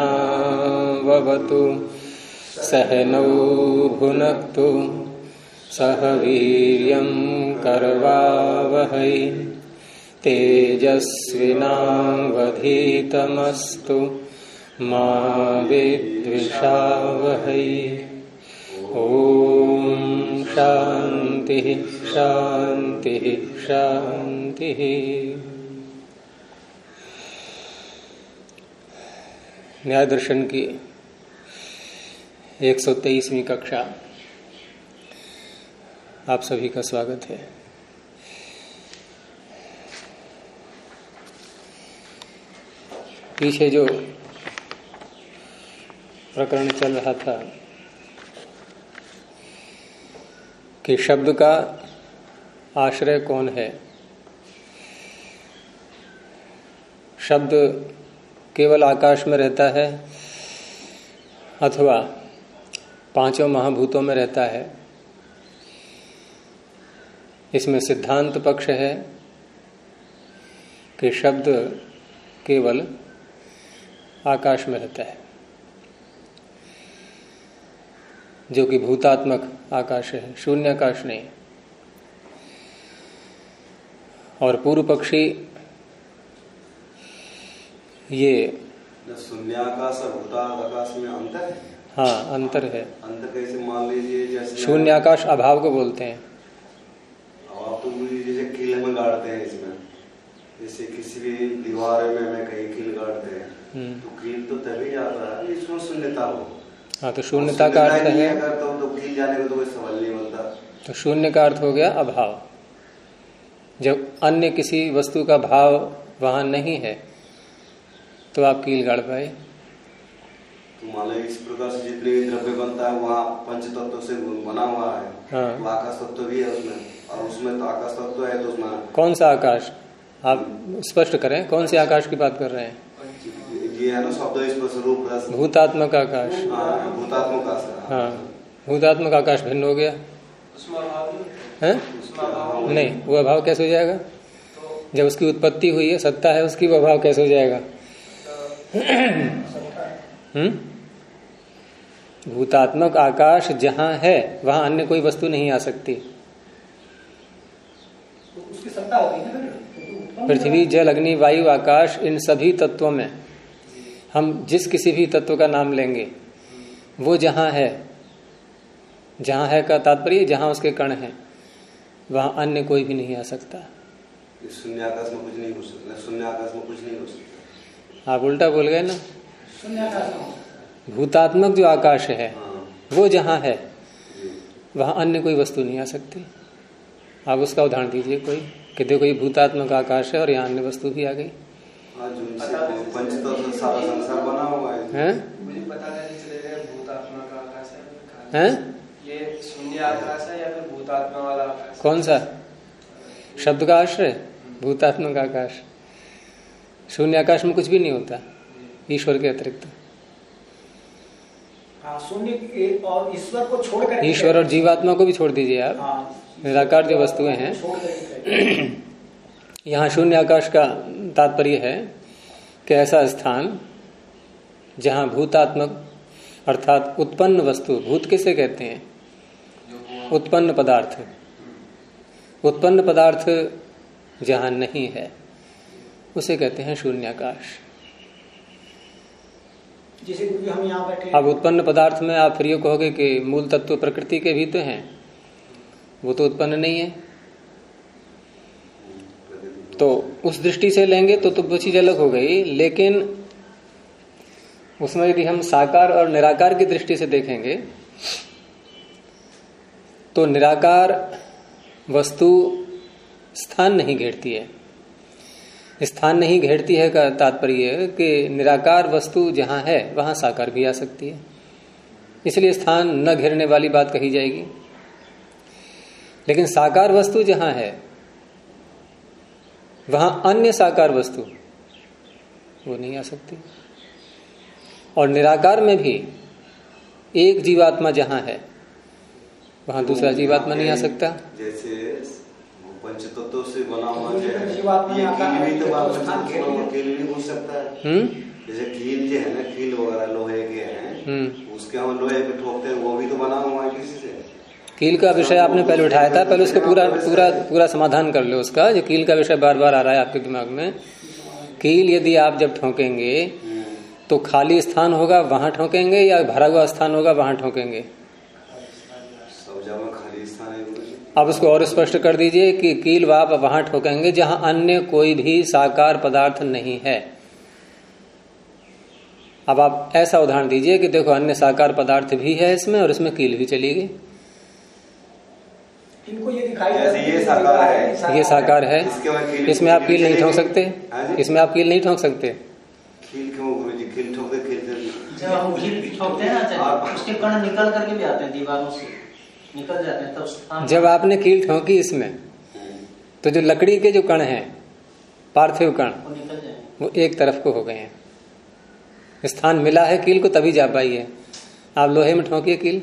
सहनाववतु सहनौ भुनक्तु सह वीर्यं करवावहै तेजस्विनावधीतमस्तु मा विद्विषावहै। ओम शांति शांति शांति। न्याय दर्शन की 123वीं कक्षा आप सभी का स्वागत है। पीछे जो प्रकरण चल रहा था कि शब्द का आश्रय कौन है, शब्द केवल आकाश में रहता है अथवा पांचों महाभूतों में रहता है। इसमें सिद्धांत पक्ष है कि शब्द केवल आकाश में रहता है, जो कि भूतात्मक आकाश है, शून्य आकाश नहीं। और पूर्व पक्षी ये शून्य आकाश और भूताकाश में अंतर है। हाँ, अंतर है। अंतर कैसे? मान लीजिए जैसे शून्य आकाश अभाव को बोलते हैं। अभाव तो जैसे कील में गाड़ते हैं, इसमें जैसे किसी भी दीवार में कहीं कील गाड़ते हैं तो कील तो तभी आता है इसमें शून्यता हो। हाँ, तो शून्यता का अर्थ है अगर तो कील जाने को तो कोई सवाल नहीं बनता। तो शून्य का अर्थ हो गया अभाव। जब अन्य किसी वस्तु का भाव वहां नहीं है तो आप कील गाड़ पाए। तो मान लो इस प्रकार से जितने भी द्रव्य बनता है वहाँ पंच तत्व से बना हुआ है। हाँ। तो आकाश तत्व भी है उसमें, और उसमें तो आकाश तत्व है। तो उसमें कौन सा आकाश? आप स्पष्ट करें, कौन से आकाश की बात कर रहे हैं? ये है ना शब्द स्पर्श रूप रस। भूतात्मक आकाश। भूतात्मक आकाश। हाँ, भूतात्मक आकाश भिन्न हो गया है? नहीं, वो अभाव कैसे हो जाएगा? जब उसकी उत्पत्ति हुई है, सत्ता है उसकी, वो अभाव कैसे हो जाएगा? भूतात्मक आकाश जहां है वहां अन्य कोई वस्तु नहीं आ सकती। उसकी सत्ता होती है ना। पृथ्वी, जल, अग्नि, वायु, आकाश, इन सभी तत्वों में हम जिस किसी भी तत्व का नाम लेंगे वो जहां है का तात्पर्य जहां उसके कण हैं, वहां अन्य कोई भी नहीं आ सकता। शून्य आकाश में कुछ नहीं हो सकता। शून्य आकाश में कुछ नहीं हो सकता। आप उल्टा बोल गए ना। भूतात्मक जो आकाश है वो जहां है वहां अन्य कोई वस्तु नहीं आ सकती। आप उसका उदाहरण दीजिए कोई, कि देखो ये भूतात्मक आकाश है और यहाँ अन्य वस्तु भी आ गई। पंचतत्व से सारा संसार बना हुआ है। मुझे पता नहीं चलेगा भूतात्मक आकाश है, ये शून्य आकाश है या फिर भूतात्मा वाला आकाश? कौन सा? शब्द का आश्रय भूतात्मक आकाश। शून्य आकाश में कुछ भी नहीं होता ईश्वर के अतिरिक्त। शून्य और ईश्वर को छोड़कर, ईश्वर और जीवात्मा को भी छोड़ दीजिए आप, निराकार जो वस्तुएं हैं। यहाँ शून्य आकाश का तात्पर्य है कि ऐसा स्थान जहाँ भूतात्मक अर्थात उत्पन्न वस्तु, भूत किसे कहते हैं? उत्पन्न पदार्थ। उत्पन्न पदार्थ जहाँ नहीं है उसे कहते हैं शून्य आकाश। जैसे हम यहाँ बैठे, अब उत्पन्न पदार्थ में आप फिर ये कहोगे कि मूल तत्व प्रकृति के भी तो हैं, वो तो उत्पन्न नहीं है। तो उस दृष्टि से लेंगे तो वो चीज अलग हो गई। लेकिन उसमें यदि हम साकार और निराकार की दृष्टि से देखेंगे तो निराकार वस्तु स्थान नहीं घेरती है। स्थान नहीं घेरती है का तात्पर्य कि निराकार वस्तु जहां है वहां साकार भी आ सकती है, इसलिए स्थान न घेरने वाली बात कही जाएगी। लेकिन साकार वस्तु जहां है वहां अन्य साकार वस्तु वो नहीं आ सकती। और निराकार में भी एक जीवात्मा जहां है वहां दूसरा जीवात्मा नहीं आ सकता। जैसे पंच तत्व से बना हुआ जो है, जीवात्मा ये आता कील है, भी तो बात तो स्थान घेर लिया। कील भी हो सकता है। जैसे कील जो है ना, कील वगैरह लोहे के हैं, उसके हम लोहे पे ठोकते हैं, वो भी तो बना हुआ है किसी से। कील का विषय आपने पहले उठाया था, पहले उसको पूरा पूरा पूरा समाधान कर लो उसका। जो कील का विषय बार बार आ रहा है आपके दिमाग में, कील यदि आप जब ठोकेंगे तो खाली स्थान होगा वहां ठोकेंगे या भरा हुआ स्थान होगा वहां ठोकेंगे? सब जगह खाली स्थान है। अब उसको और स्पष्ट कर दीजिए कि कील आप वहां ठोकेंगे जहां अन्य कोई भी साकार पदार्थ नहीं है। अब आप ऐसा उदाहरण दीजिए कि देखो अन्य साकार पदार्थ भी है इसमें और इसमें कील भी चली गई। इनको ये दिखाई जैसे ये साकार है, ये साकार है, इसमें आप कील नहीं ठोक सकते, इसमें आप कील नहीं ठोक सकते। कील क्यों गुरुजी? कील ठोकते जब हम कील ठोकते हैं ना, उसके कण निकल करके भी आते हैं, दीवारों से निकल जाते हैं, तब जब आपने कील ठोकी इसमें तो जो लकड़ी के जो कण हैं, पार्थिव कण, वो निकल जाएंगे, वो एक तरफ को हो गए हैं। स्थान मिला है कील को तभी जा पाई है। आप लोहे में ठोकिए कील।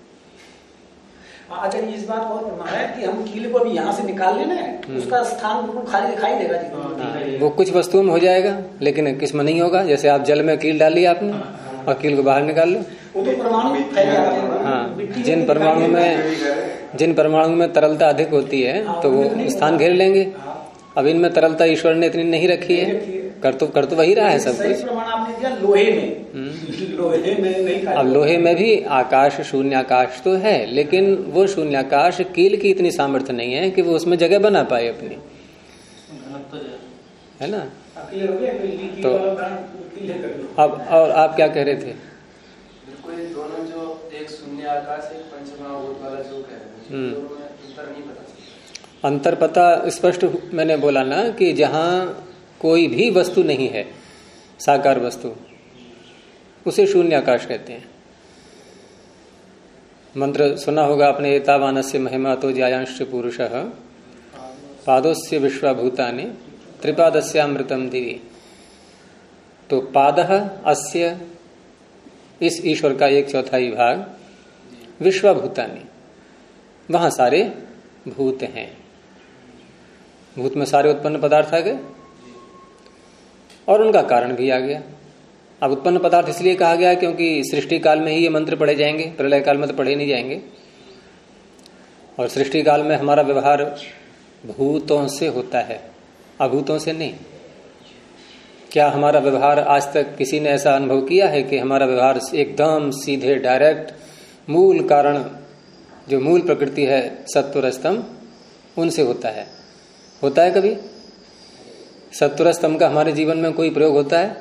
अगर इस बात को प्रमाण है कि हम कील को भी यहाँ से निकाल लेना है, उसका स्थान बिल्कुल खाली दिखाई देगा जितना। वो कुछ वस्तुओं में हो जाएगा लेकिन किसमें नहीं होगा। जैसे आप जल में कील डाली आपने और कील को बाहर निकाल लो। वो तो परमाणु फैल जाते हैं। हाँ, जिन परमाणु में तरलता अधिक होती है तो वो स्थान घेर लेंगे। अब इनमें तरलता ईश्वर ने इतनी नहीं रखी है, कर तो वही रहा है सब कुछ। प्रमाण आपने दिया लोहे में, लोहे में नहीं। अब लोहे में भी आकाश, शून्याकाश तो है, लेकिन वो शून्याकाश कील की इतनी सामर्थ्य नहीं है कि वो उसमें जगह बना पाए अपनी, है ना। तो अब और आप क्या कह रहे थे? बिल्कुल, ये दोनों जो एक शून्य आकाश, एक पंचमहाभूत वाला जो कह रहे हैं, दोनों में अंतर नहीं पता। अंतर पता स्पष्ट मैंने बोला ना कि जहां कोई भी वस्तु नहीं है, साकार वस्तु, उसे शून्याकाश कहते हैं। मंत्र सुना होगा आपने, एतावानस्य महिमा तो ज्यायांश पुरुषः पादोस्य विश्वभूतानि त्रिपादस्यामृतम दिवि। तो पादः अस्य, इस ईश्वर का 1/4 भाग, विश्वभूतानि, वहां सारे भूत हैं। भूत में सारे उत्पन्न पदार्थ आ गए और उनका कारण भी आ गया। अब उत्पन्न पदार्थ इसलिए कहा गया क्योंकि सृष्टि काल में ही ये मंत्र पढ़े जाएंगे, प्रलय काल में तो पढ़े नहीं जाएंगे। और सृष्टि काल में हमारा व्यवहार भूतों से होता है, अभूतों से नहीं। क्या हमारा व्यवहार आज तक किसी ने ऐसा अनुभव किया है कि हमारा व्यवहार एकदम सीधे डायरेक्ट मूल कारण, जो मूल प्रकृति है सत्वर स्तंभ, उनसे होता है? होता है कभी? सत्वर स्तंभ का हमारे जीवन में कोई प्रयोग होता है?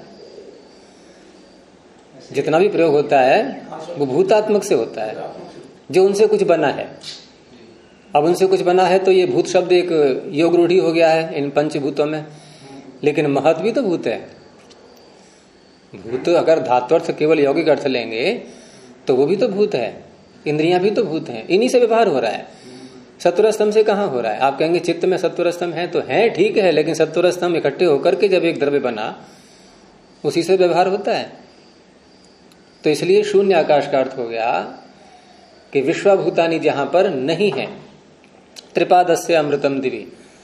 जितना भी प्रयोग होता है वो भूतात्मक से होता है, जो उनसे कुछ बना है। अब उनसे कुछ बना है तो ये भूत शब्द एक योग रूढ़ी हो गया है इन पंचभूतों में, लेकिन महत भी तो भूत है। भूत अगर धात्वर्थ केवल यौगिक अर्थ लेंगे तो वो भी तो भूत है, इंद्रियां भी तो भूत हैं, इन्हीं से व्यवहार हो रहा है। सत्वर स्तंभ से कहाँ हो रहा है? आप कहेंगे चित्त में सत्वर स्तंभ है, तो है, ठीक है, लेकिन सत्वर स्तंभ इकट्ठे होकर के जब एक द्रव्य बना उसी से व्यवहार होता है। तो इसलिए शून्य आकाश का अर्थ हो गया कि विश्वभूतानि जहां पर नहीं है, त्रिपादस्य अमृतम दिवि,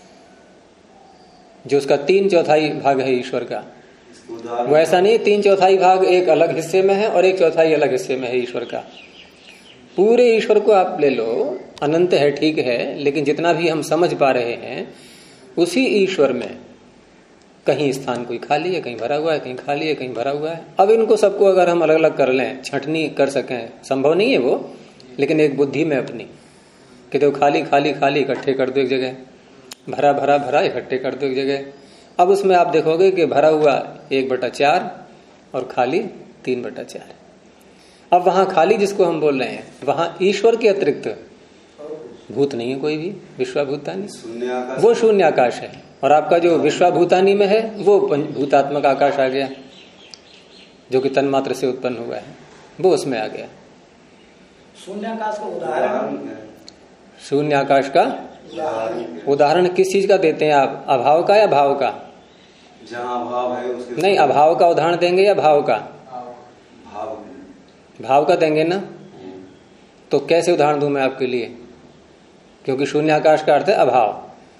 जो उसका 3/4 भाग है ईश्वर का, वो ऐसा नहीं 3/4 भाग एक अलग हिस्से में है और 1/4 अलग हिस्से में है ईश्वर का। पूरे ईश्वर को आप ले लो, अनंत है, ठीक है, लेकिन जितना भी हम समझ पा रहे हैं उसी ईश्वर में कहीं स्थान कोई खाली है, कहीं भरा हुआ है, कहीं खाली है, कहीं भरा हुआ है। अब इनको सबको अगर हम अलग अलग कर लें, छंटनी कर सकें, संभव नहीं है वो, लेकिन एक बुद्धि में अपनी कि तो खाली खाली खाली इकट्ठे कर दो एक जगह, भरा भरा भरा इकट्ठे कर दो एक जगह। अब उसमें आप देखोगे कि भरा हुआ 1/4 और खाली 3/4। अब वहां खाली जिसको हम बोल रहे हैं, वहां ईश्वर के अतिरिक्त भूत नहीं है कोई भी, विश्वभूतानि, वो शून्य आकाश है। और आपका जो विश्वभूतानि में है वो भूतात्मक आकाश आ गया, जो कि तन्मात्र से उत्पन्न हुआ है, वो उसमें आ गया। शून्याकाश का उदाहरण, शून्य आकाश का उदाहरण किस चीज का देते हैं आप? अभाव का या भाव का? जहाँ अभाव है उसके नहीं, अभाव का उदाहरण देंगे या भाव का? भाव, भाव का देंगे ना। तो कैसे उदाहरण दूं मैं आपके लिए? क्योंकि शून्य आकाश का अर्थ है अभाव।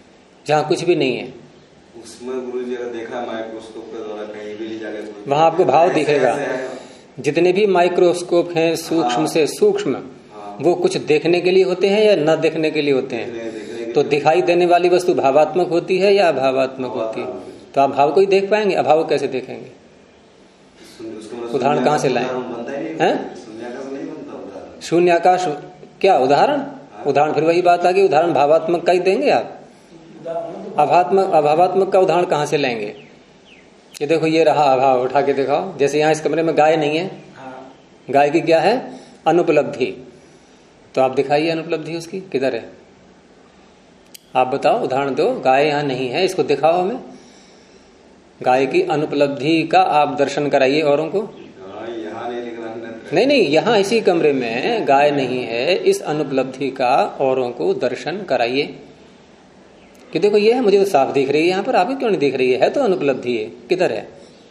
जहाँ कुछ भी नहीं है। उसमें गुरु जी अगर देखा माइक्रोस्कोप के द्वारा कहीं भी जाके वहां आपको भाव दिखेगा। जितने भी माइक्रोस्कोप हैं सूक्ष्म से सूक्ष्म, वो कुछ देखने के लिए होते हैं या न देखने के लिए होते हैं? तो दिखाई देने वाली वस्तु भावात्मक होती है या अभावात्मक होती है? तो आप भाव को ही देख पाएंगे, अभाव कैसे देखेंगे? उदाहरण कहाँ से लाए हैं? शून्य आकाश क्या उदाहरण? उदाहरण फिर वही बात आ गई, उदाहरण भावात्मक का ही देंगे आप, अभावात्मक का उदाहरण कहाँ से लेंगे? ये देखो ये रहा अभाव, उठा के दिखाओ। जैसे यहाँ इस कमरे में गाय नहीं है, गाय की क्या है? अनुपलब्धि। तो आप दिखाइए अनुपलब्धि उसकी किधर है? आप बताओ, उदाहरण दो। गाय यहाँ नहीं है, इसको दिखाओ हमें। गाय की अनुपलब्धि का आप दर्शन कराइए औरों को। नहीं, यहाँ इसी कमरे में गाय नहीं है, इस अनुपलब्धि का औरों को दर्शन कराइए कि देखो ये है, मुझे तो साफ दिख रही है, यहाँ पर आपको क्यों नहीं दिख रही है? तो अनुपलब्धि है, किधर है?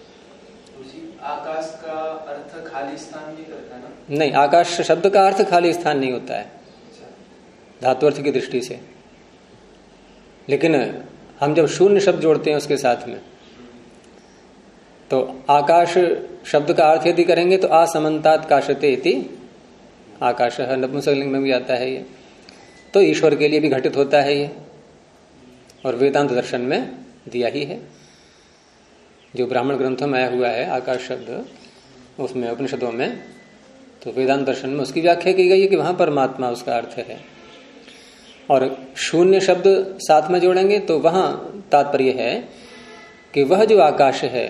आकाश का अर्थ खाली स्थान भी करता है ना? नहीं, आकाश शब्द का अर्थ खाली स्थान नहीं होता है धातु अर्थ की दृष्टि से। लेकिन हम जब शून्य शब्द जोड़ते हैं उसके साथ में, तो आकाश शब्द का अर्थ यदि करेंगे तो असमन्तात काशते इति आकाश, नपुंसकलिंग में भी आता है ये। तो ईश्वर के लिए भी घटित होता है ये, और वेदांत दर्शन में दिया ही है। जो ब्राह्मण ग्रंथों में आया हुआ है आकाश शब्द, उसमें उपनिषदों में, तो वेदांत दर्शन में उसकी व्याख्या की गई है कि वहां परमात्मा उसका अर्थ है। और शून्य शब्द साथ में जोड़ेंगे तो वहां तात्पर्य है कि वह जो आकाश है,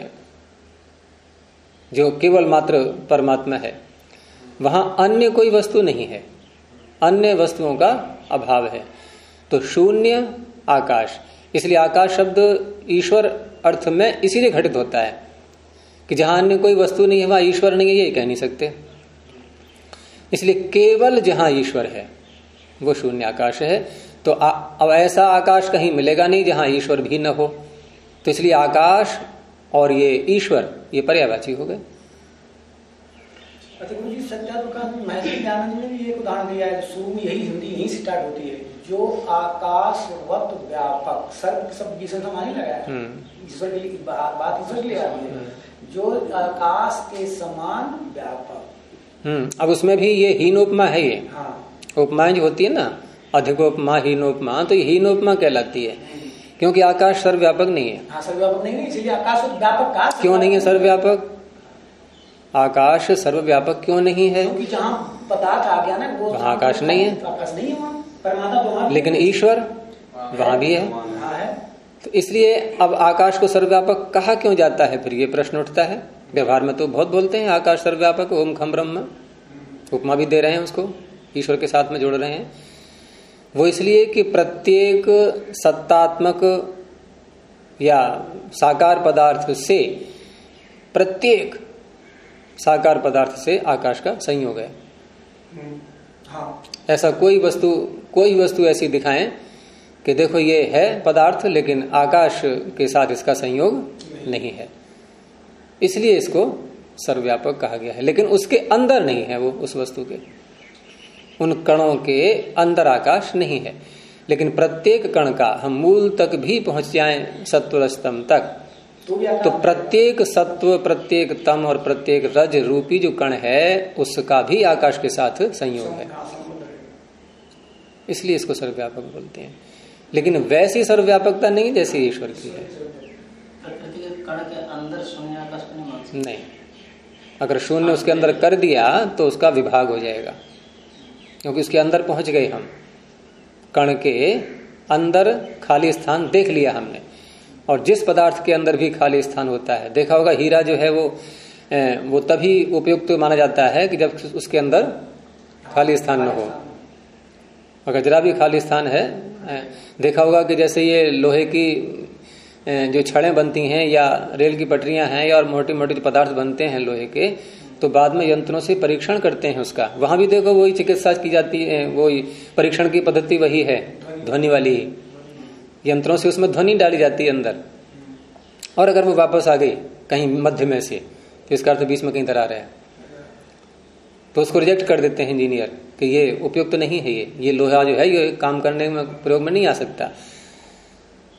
जो केवल मात्र परमात्मा है, वहां अन्य कोई वस्तु नहीं है, अन्य वस्तुओं का अभाव है। तो शून्य आकाश, इसलिए आकाश शब्द ईश्वर अर्थ में इसीलिए घटित होता है कि जहां अन्य कोई वस्तु नहीं है वहां ईश्वर नहीं है, ये कह नहीं सकते। इसलिए केवल जहां ईश्वर है वो शून्य आकाश है। तो अब ऐसा आकाश कहीं मिलेगा नहीं जहां ईश्वर भी न हो। तो इसलिए आकाश और ये ईश्वर ये पर्यायवाची हो गए। अच्छा गुरु जी, सत्याप्रकाश महर्षि दयानंद ने भी एक उदाहरण दिया है, शुरू में यही हिंदी यही स्टार्ट होती है, जो आकाशवत व्यापक, सर्व सब विषय मानी लगा है, ईश्वर की बात ईश्वर के लिए आ रही है, जो आकाश के समान व्यापक। अब उसमें भी ये हीनोपमा है। ये हाँ। उपमाएं जो होती है ना, अधिकोपमा हीनोपमा, तो ये हीनोपमा कहलाती है, क्योंकि आकाश सर्वव्यापक नहीं है। हाँ, सर्वव्यापक नहीं है, इसलिए आकाश व्यापक का क्यों नहीं है सर्वव्यापक? आकाश सर्वव्यापक क्यों नहीं है? क्योंकि जहाँ पदार्थ आ गया ना वो वहाँ आकाश नहीं है, आकाश नहीं है वहाँ, परमात्मा वहाँ, लेकिन ईश्वर वहां भी है। तो इसलिए अब आकाश को सर्वव्यापक कहा क्यों जाता है? फिर ये प्रश्न उठता है। व्यवहार में तो बहुत बोलते हैं आकाश सर्वव्यापक, ओम खम ब्रह्म, उपमा भी दे रहे हैं उसको, ईश्वर के साथ में जोड़ रहे हैं। वो इसलिए कि प्रत्येक सत्तात्मक या साकार पदार्थ से, प्रत्येक साकार पदार्थ से आकाश का संयोग है। हाँ। ऐसा कोई वस्तु ऐसी दिखाएं कि देखो ये है पदार्थ लेकिन आकाश के साथ इसका संयोग नहीं है, इसलिए इसको सर्वव्यापक कहा गया है। लेकिन उसके अंदर नहीं है, वो उस वस्तु के, उन कणों के अंदर आकाश नहीं है। लेकिन प्रत्येक कण का हम मूल तक भी पहुंच जाएं, सत्व स्तंभ तक, तो प्रत्येक सत्व, प्रत्येक तम और प्रत्येक रज रूपी जो कण है उसका भी आकाश के साथ संयोग है, इसलिए इसको सर्वव्यापक बोलते हैं। लेकिन वैसी सर्वव्यापकता नहीं जैसी ईश्वर की है। प्रकृति के कण के अंदर शून्य आकाश को नहीं मान सकते। नहीं, अगर शून्य उसके अंदर कर दिया तो उसका विभाग हो जाएगा, क्योंकि उसके अंदर पहुंच गए हम। कण के अंदर खाली स्थान देख लिया हमने, और जिस पदार्थ के अंदर भी खाली स्थान होता है, देखा होगा हीरा जो है वो तभी उपयुक्त माना जाता है कि जब उसके अंदर खाली स्थान न हो। अगर जरा भी खाली स्थान है, देखा होगा कि जैसे ये लोहे की जो छड़ें बनती हैं या रेल की पटरियां हैं या और मोटे मोटे जो पदार्थ बनते हैं लोहे के, तो बाद में यंत्रों से परीक्षण करते हैं उसका। वहां भी देखो वही चिकित्सा की जाती है, वही परीक्षण की पद्धति वही है, ध्वनि वाली ही। यंत्रों से उसमें ध्वनि डाली जाती है अंदर, और अगर वो वापस आ गई कहीं मध्य में से, तो इसका अर्थ बीच में कहीं दरार है, तो उसको रिजेक्ट कर देते हैं इंजीनियर कि ये उपयुक्त नहीं है, ये लोहा जो है ये काम करने में प्रयोग में नहीं आ सकता।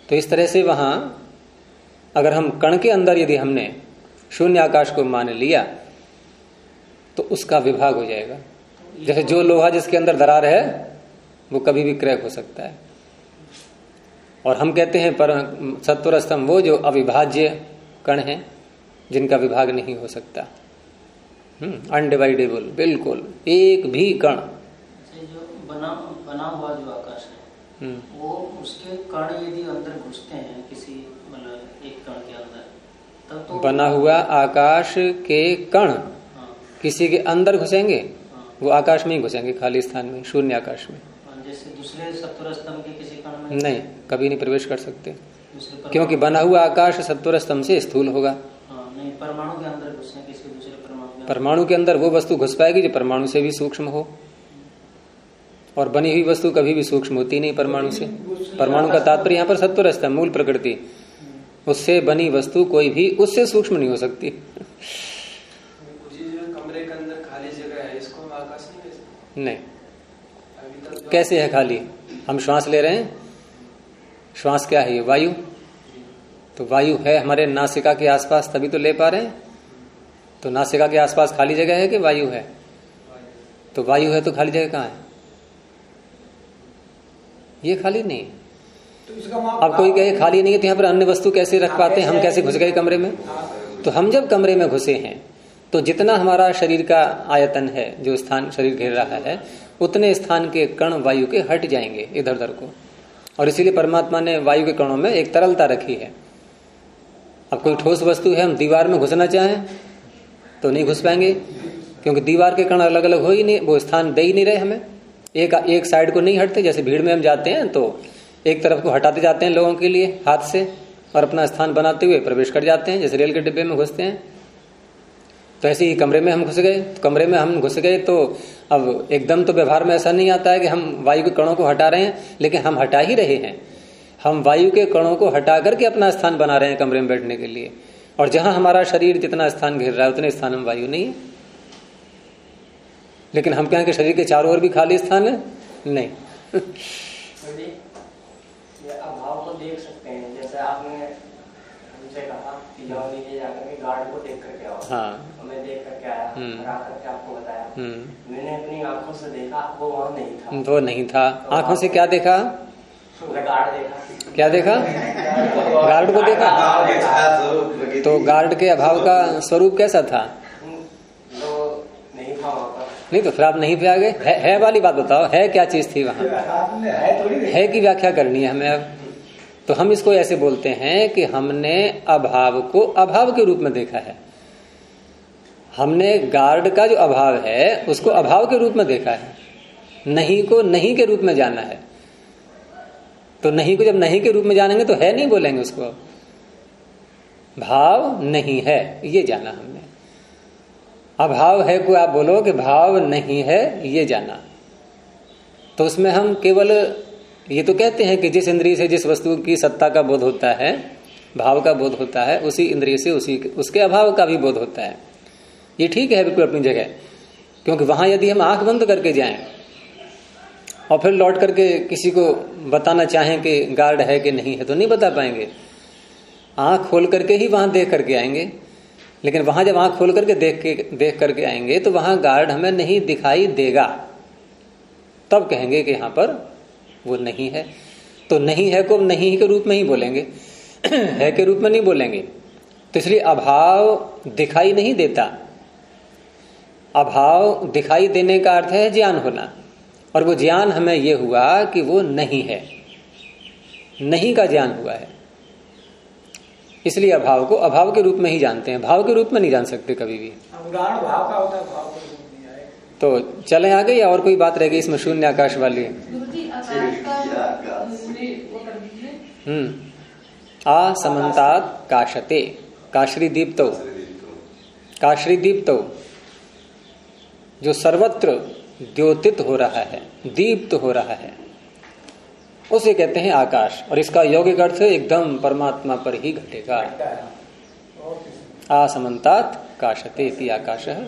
तो इस तरह से वहां अगर हम कण के अंदर यदि हमने शून्य आकाश को मान लिया तो उसका विभाग हो जाएगा। जैसे जो लोहा जिसके अंदर दरार है वो कभी भी क्रैक हो सकता है। और हम कहते हैं पर सत्वर स्तंभ वो जो अविभाज्य कण हैं जिनका विभाग नहीं हो सकता, अनडिवाइडेबल, बिल्कुल एक भी कण। जो बना हुआ जो आकाश है वो उसके कण यदि अंदर घुसते हैं किसी मतलब एक कण के अंदर तब तो बना हुआ आकाश के कण किसी के अंदर घुसेंगे, वो आकाश में ही घुसेंगे, खाली स्थान में, शून्य आकाश में। जैसे दूसरे सत्वर स्तंभ के किसी कण में नहीं, कभी नहीं प्रवेश कर सकते, क्योंकि बना हुआ आकाश सत्वर स्तंभ से स्थूल होगा। नहीं, परमाणु के अंदर घुसने किसी दूसरे परमाणु के अंदर वो वस्तु घुस पाएगी जो परमाणु से भी सूक्ष्म हो, और बनी हुई वस्तु कभी भी सूक्ष्म होती नहीं परमाणु से। परमाणु का तात्पर्य यहाँ पर सत्वर स्तंभ, मूल प्रकृति, उससे बनी वस्तु कोई भी उससे सूक्ष्म नहीं हो सकती। कमरे के अंदर खाली जगह है, इसको हम आकाश नहीं, कैसे है खाली? हम श्वास ले रहे हैं, श्वास क्या है? ये वायु। तो वायु है हमारे नासिका के आसपास, तभी तो ले पा रहे हैं। तो नासिका के आसपास खाली जगह है कि वायु है? तो वायु है तो खाली जगह कहाँ है? ये खाली नहीं। तो अब कोई कहे खाली नहीं है तो यहाँ पर अन्य वस्तु कैसे रख पाते हैं? हम कैसे घुस गए कमरे में? तो हम जब कमरे में घुसे हैं तो जितना हमारा शरीर का आयतन है, जो स्थान शरीर घेर रहा है, उतने स्थान के कण वायु के हट जाएंगे इधर उधर को। और इसीलिए परमात्मा ने वायु के कणों में एक तरलता रखी है। अब कोई ठोस वस्तु है, हम दीवार में घुसना चाहें तो नहीं घुस पाएंगे, क्योंकि दीवार के कण अलग अलग हो ही नहीं, वो स्थान दे ही नहीं रहे हमें। एक साइड को नहीं हटते। जैसे भीड़ में हम जाते हैं तो एक तरफ को हटाते जाते हैं लोगों के लिए हाथ से, और अपना स्थान बनाते हुए प्रवेश कर जाते हैं, जैसे रेल के डिब्बे में घुसते हैं। तो ऐसे ही कमरे में हम घुस गए। तो कमरे में हम घुस गए तो अब एकदम तो व्यवहार में ऐसा नहीं आता है कि हम वायु के कणों को हटा रहे हैं, लेकिन हम हटा ही रहे हैं। हम वायु के कणों को हटा करके अपना स्थान बना रहे हैं कमरे में बैठने के लिए। और जहां हमारा शरीर जितना स्थान घेर रहा है उतने स्थान में वायु नहीं है। लेकिन हम कहें कि शरीर के चारों ओर भी खाली स्थान है, नहीं। ये अभाव को देख सकते हैं। जैसे आपने हमसे कहा कि जाओ नीचे जाकर के गार्ड को देख करके आओ। हाँ, मैं देख करके आया और आकर के आपको बताया। मैंने अपनी आंखों से देखा, वो वहाँ नहीं था। वो नहीं था। आंखों से क्या देखा? गार्ड देखा। क्या देखा? गार्ड को देखा। तो गार्ड के अभाव का स्वरूप कैसा था? नहीं था वहाँ पर। नहीं तो फिर आप नहीं पे आ गए। है वाली बात बताओ, है क्या चीज थी वहां? है की व्याख्या करनी है हमें अब। तो हम इसको ऐसे बोलते हैं कि हमने अभाव को अभाव के रूप में देखा है। हमने गार्ड का जो अभाव है उसको अभाव के रूप में देखा है, नहीं को नहीं के रूप में जाना है। तो नहीं को जब नहीं के रूप में जानेंगे तो है नहीं बोलेंगे उसको, भाव नहीं है ये जाना हमने। अभाव है को आप बोलो कि भाव नहीं है ये जाना। तो उसमें हम केवल ये तो कहते हैं कि जिस इंद्रिय से जिस वस्तु की सत्ता का बोध होता है, भाव का बोध होता है, उसी इंद्रिय से उसके अभाव का भी बोध होता है। ये ठीक है बिल्कुल अपनी जगह, क्योंकि वहां यदि हम आंख बंद करके जाएं और फिर लौट करके किसी को बताना चाहें कि गार्ड है कि नहीं है तो नहीं बता पाएंगे। आंख खोल करके ही वहां देख करके आएंगे। लेकिन वहां जब आंख खोल करके देख करके आएंगे तो वहां गार्ड हमें नहीं दिखाई देगा, तब कहेंगे कि यहां पर वो नहीं है। तो नहीं है को नहीं के रूप में ही बोलेंगे, है के रूप में नहीं बोलेंगे। तो इसलिए अभाव दिखाई नहीं देता। अभाव दिखाई देने का अर्थ है ज्ञान होना, और वो ज्ञान हमें ये हुआ कि वो नहीं है, नहीं का ज्ञान हुआ है। इसलिए अभाव को अभाव के रूप में ही जानते हैं, भाव के रूप में नहीं जान सकते कभी भी। उदाहरण भाव का होता है, भाव के रूप में नहीं आएगा। तो चले आगे या और कोई बात रह गई इसमें? शून्य आकाश वाली असमन्तात काशते, काश्री दीप्तो, काश्री दीप्तो जो सर्वत्र द्योतित हो रहा है, दीप्त हो रहा है, उसे कहते हैं आकाश। और इसका यौगिक अर्थ एकदम परमात्मा पर ही घटेगा। असमन्तात काशते इति आकाश है।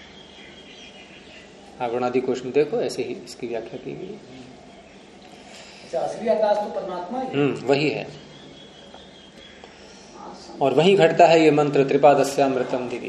आगुणादि कोश में देखो ऐसे ही इसकी व्याख्या की गई। असली आकाश तो परमात्मा ही है। वही है। और वहीं घटता है ये मंत्र त्रिपादस्यामृतम दिवी।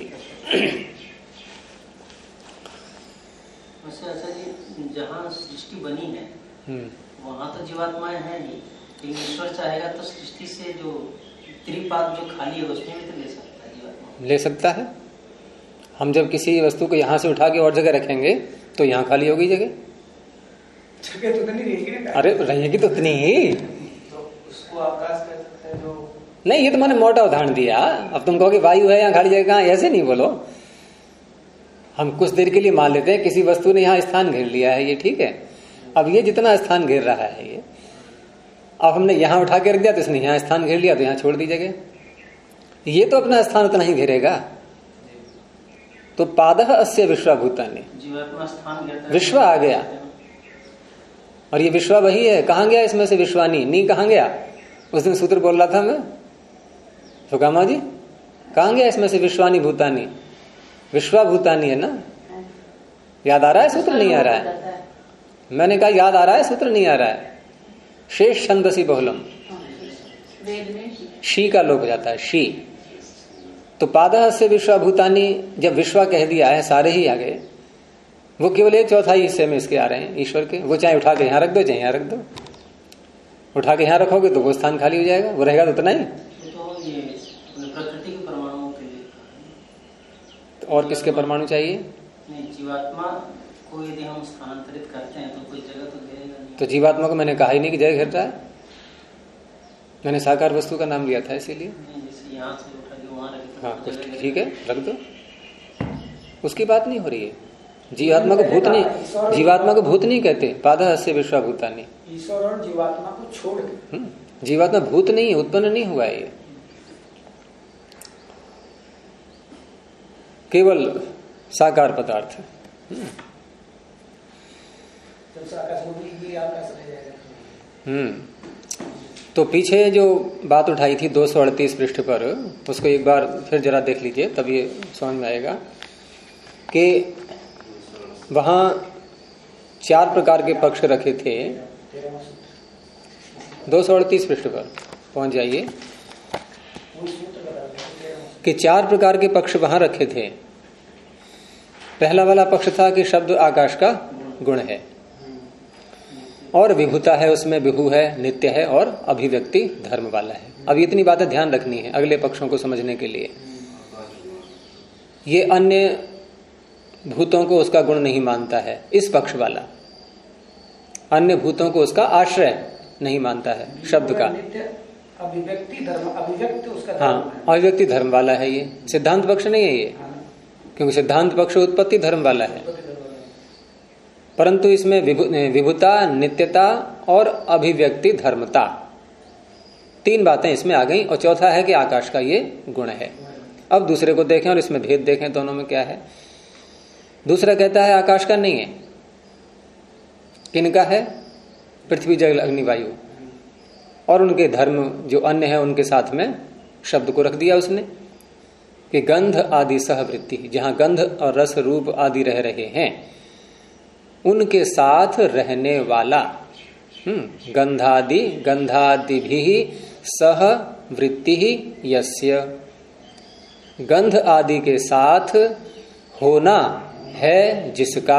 वैसे ऐसा जी जहाँ सृष्टि बनी है वहाँ तो जीवात्माएं हैं नहीं, लेकिन ईश्वर चाहेगा तो सृष्टि से जो त्रिपाद जो खाली है उसमें भी तो ले सकता है जीवात्मा। ले सकता है। हम जब किसी वस्तु को यहाँ से उठा के और जगह रखेंगे तो यहाँ खाली होगी जगह। जगह तो नहीं रहेगी ना। अरे रहेगी तो इतनी ही। तो उसको आकाश कह सकते हैं जो नहीं, ये तो मैंने मोटा उदाहरण दिया। अब तुम कहोगे वायु है यहाँ खाली जगह कहाँ, ऐसे नहीं बोलो। हम कुछ देर के लिए मान लेते हैं किसी वस्तु ने यहाँ स्थान घेर लिया है, ये ठीक है। अब ये जितना स्थान घेर रहा है ये, अब हमने यहाँ उठा के रख दिया तो इसने यहाँ स्थान घेर लिया तो यहाँ छोड़ दी जगह। ये तो अपना स्थान उतना ही घेरेगा। तो पादः अस्य विश्वभूतानि, जीवात्मा स्थान घेरता है, विश्व आ गया। और ये विश्व वही है। कहाँ गया इसमें से विश्वानी? नी कहाँ गया? उस दिन सूत्र बोल रहा था मैं, सुकामा जी, कहाँ गया इसमें से विश्वानी भूतानी? विश्वाभूतानी है ना। याद आ रहा है सूत्र? नहीं आ रहा है? मैंने कहा याद आ रहा है सूत्र? नहीं आ रहा है। शेष छंदसी बहुलम, शी का लोप हो जाता है, शी। तो पादः से विश्वभूतानी, जब विश्वा कह दिया है सारे ही आ गए। वो केवल एक चौथाई हिस्से में इसके आ रहे हैं ईश्वर के। वो चाहे उठा के यहाँ रख दो, चाहे यहाँ रख दो। उठा के यहाँ रखोगे तो वो स्थान खाली हो जाएगा, वो रहेगा तो उतना ही। तो ये प्रकृति के परमाणुओं के लिए। तो और किसके परमाणु चाहिए? नहीं, जीवात्मा को यदि हम स्थानांतरित करते हैं तो कोई जगह तो घेरेगा नहीं। तो जीवात्मा को मैंने कहा ही नहीं कि जगह घेर रहा है। मैंने साकार वस्तु का नाम लिया था इसीलिए। जैसे यहाँ से उठा के वहाँ रख, हाँ कुछ ठीक है, रख दो, उसकी बात नहीं हो रही है। जीवात्मा को भूत नहीं, जीवात्मा को भूत नहीं कहते। पादः अस्य विश्वभूतानि, ईश्वर और जीवात्मा को छोड़ के। जीवात्मा भूत नहीं है, उत्पन्न नहीं हुआ है। ये केवल साकार पदार्थ है। तो पीछे जो बात उठाई थी 238 पृष्ठ पर, उसको एक बार फिर जरा देख लीजिए, तब ये समझ में आएगा कि वहां 4 प्रकार के पक्ष रखे थे। 238 पृष्ठ पर पहुंच जाइए कि 4 प्रकार के पक्ष वहां रखे थे। पहला वाला पक्ष था कि शब्द आकाश का गुण है और विभुता है, उसमें विभु है, नित्य है और अभिव्यक्ति धर्म वाला है। अब इतनी बातें ध्यान रखनी है अगले पक्षों को समझने के लिए। ये अन्य भूतों को उसका गुण नहीं मानता है, इस पक्ष वाला अन्य भूतों को उसका आश्रय नहीं मानता है शब्द का। अभिव्यक्ति धर्म, अभिव्यक्ति उसका धर्म। हाँ, अभिव्यक्ति धर्म वाला है ये, सिद्धांत पक्ष नहीं है ये, क्योंकि सिद्धांत पक्ष उत्पत्ति धर्म वाला है। परंतु इसमें विभुता, नित्यता और अभिव्यक्ति धर्मता, 3 बातें इसमें आ गई। और चौथा है कि आकाश का ये गुण है। अब दूसरे को देखें और इसमें भेद देखें, दोनों में क्या है। दूसरा कहता है आकाश का नहीं है। किनका है? पृथ्वी, जल, अग्नि, वायु और उनके धर्म जो अन्य है उनके साथ में शब्द को रख दिया उसने कि गंध आदि सहवृत्ति, जहां गंध और रस रूप आदि रह रहे हैं उनके साथ रहने वाला। गंधादि भी सह वृत्ति ही यस्य, गंध आदि के साथ होना है जिसका।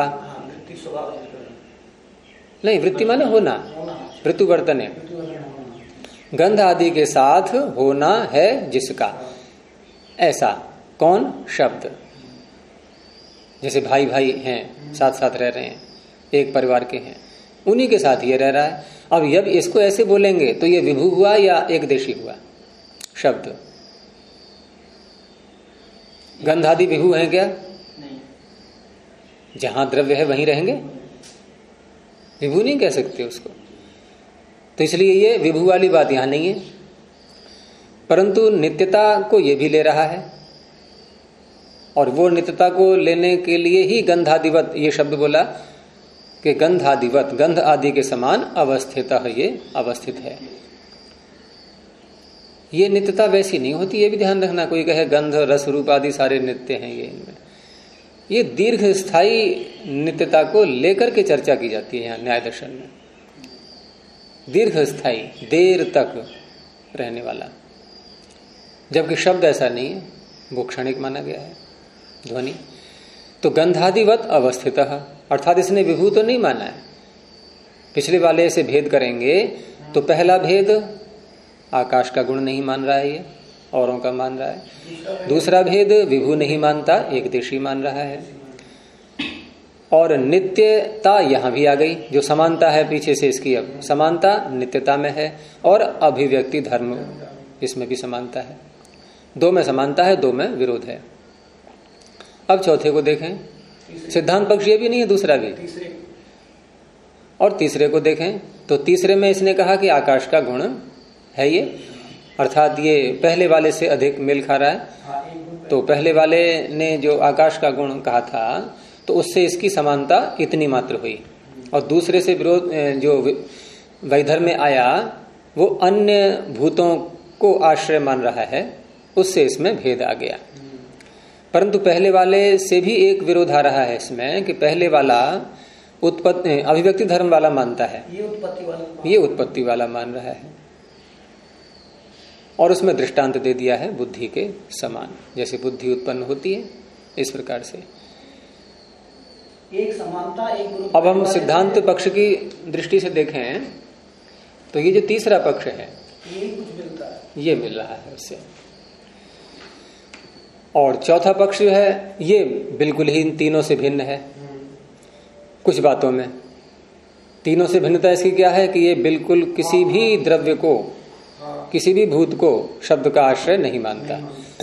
नहीं, वृत्ति माने होना, ऋतु वर्तन है। गंध आदि के साथ होना है जिसका, ऐसा कौन? शब्द। जैसे भाई भाई हैं, साथ साथ रह रहे हैं, एक परिवार के हैं, उन्हीं के साथ ये रह रहा है। अब जब इसको ऐसे बोलेंगे तो ये विभु हुआ या एक देशी हुआ शब्द? गंधादि विभु हैं क्या? नहीं। जहां द्रव्य है वहीं रहेंगे, विभु नहीं कह सकते उसको। तो इसलिए ये विभु वाली बात यहां नहीं है। परंतु नित्यता को ये भी ले रहा है और वो नित्यता को लेने के लिए ही गंधादिवत ये शब्द बोला कि गंधादिवत, गंध आदि के समान अवस्थित है, ये अवस्थित है। ये नित्यता वैसी नहीं होती, ये भी ध्यान रखना। कोई कहे गंध रस रूप आदि सारे नित्य हैं, ये इनमें ये दीर्घ स्थायी नित्यता को लेकर के चर्चा की जाती है यहाँ न्याय दर्शन में। दीर्घ स्थायी, देर तक रहने वाला। जबकि शब्द ऐसा नहीं है, वो क्षणिक माना गया है ध्वनि। तो गंधादिवत अवस्थित, अर्थात इसने विभू तो नहीं माना है। पिछले वाले से भेद करेंगे तो पहला भेद आकाश का गुण नहीं मान रहा है, ये औरों का मान रहा है। दूसरा भेद विभू नहीं मानता, एक देशी मान रहा है। और नित्यता यहां भी आ गई, जो समानता है पीछे से इसकी, अब समानता नित्यता में है। और अभिव्यक्ति धर्म, इसमें भी समानता है। दो में समानता है, दो में विरोध है। अब चौथे को देखें, सिद्धांत पक्ष ये भी नहीं है, दूसरा भी। और तीसरे को देखें तो तीसरे में इसने कहा कि आकाश का गुण है ये, अर्थात ये पहले वाले से अधिक मेल खा रहा है। तो पहले वाले ने जो आकाश का गुण कहा था तो उससे इसकी समानता इतनी मात्र हुई। और दूसरे से विरोध जो वैधर्म में आया वो अन्य भूतों को आश्रय मान रहा है, उससे इसमें भेद आ गया। परंतु पहले वाले से भी एक विरोध आ रहा है इसमें कि पहले वाला उत्पत्ति अभिव्यक्ति धर्म वाला मानता है, ये उत्पत्ति वाला मान रहा है। और उसमें दृष्टांत दे दिया है बुद्धि के समान, जैसे बुद्धि उत्पन्न होती है इस प्रकार से। एक समानता, एक अब हम सिद्धांत पक्ष की दृष्टि से देखें तो ये जो तीसरा पक्ष है ये मिल रहा है उससे। और चौथा पक्ष जो है ये बिल्कुल ही इन तीनों से भिन्न है। कुछ बातों में तीनों से भिन्नता इसकी क्या है कि ये बिल्कुल किसी भी द्रव्य को, किसी भी भूत को शब्द का आश्रय नहीं मानता,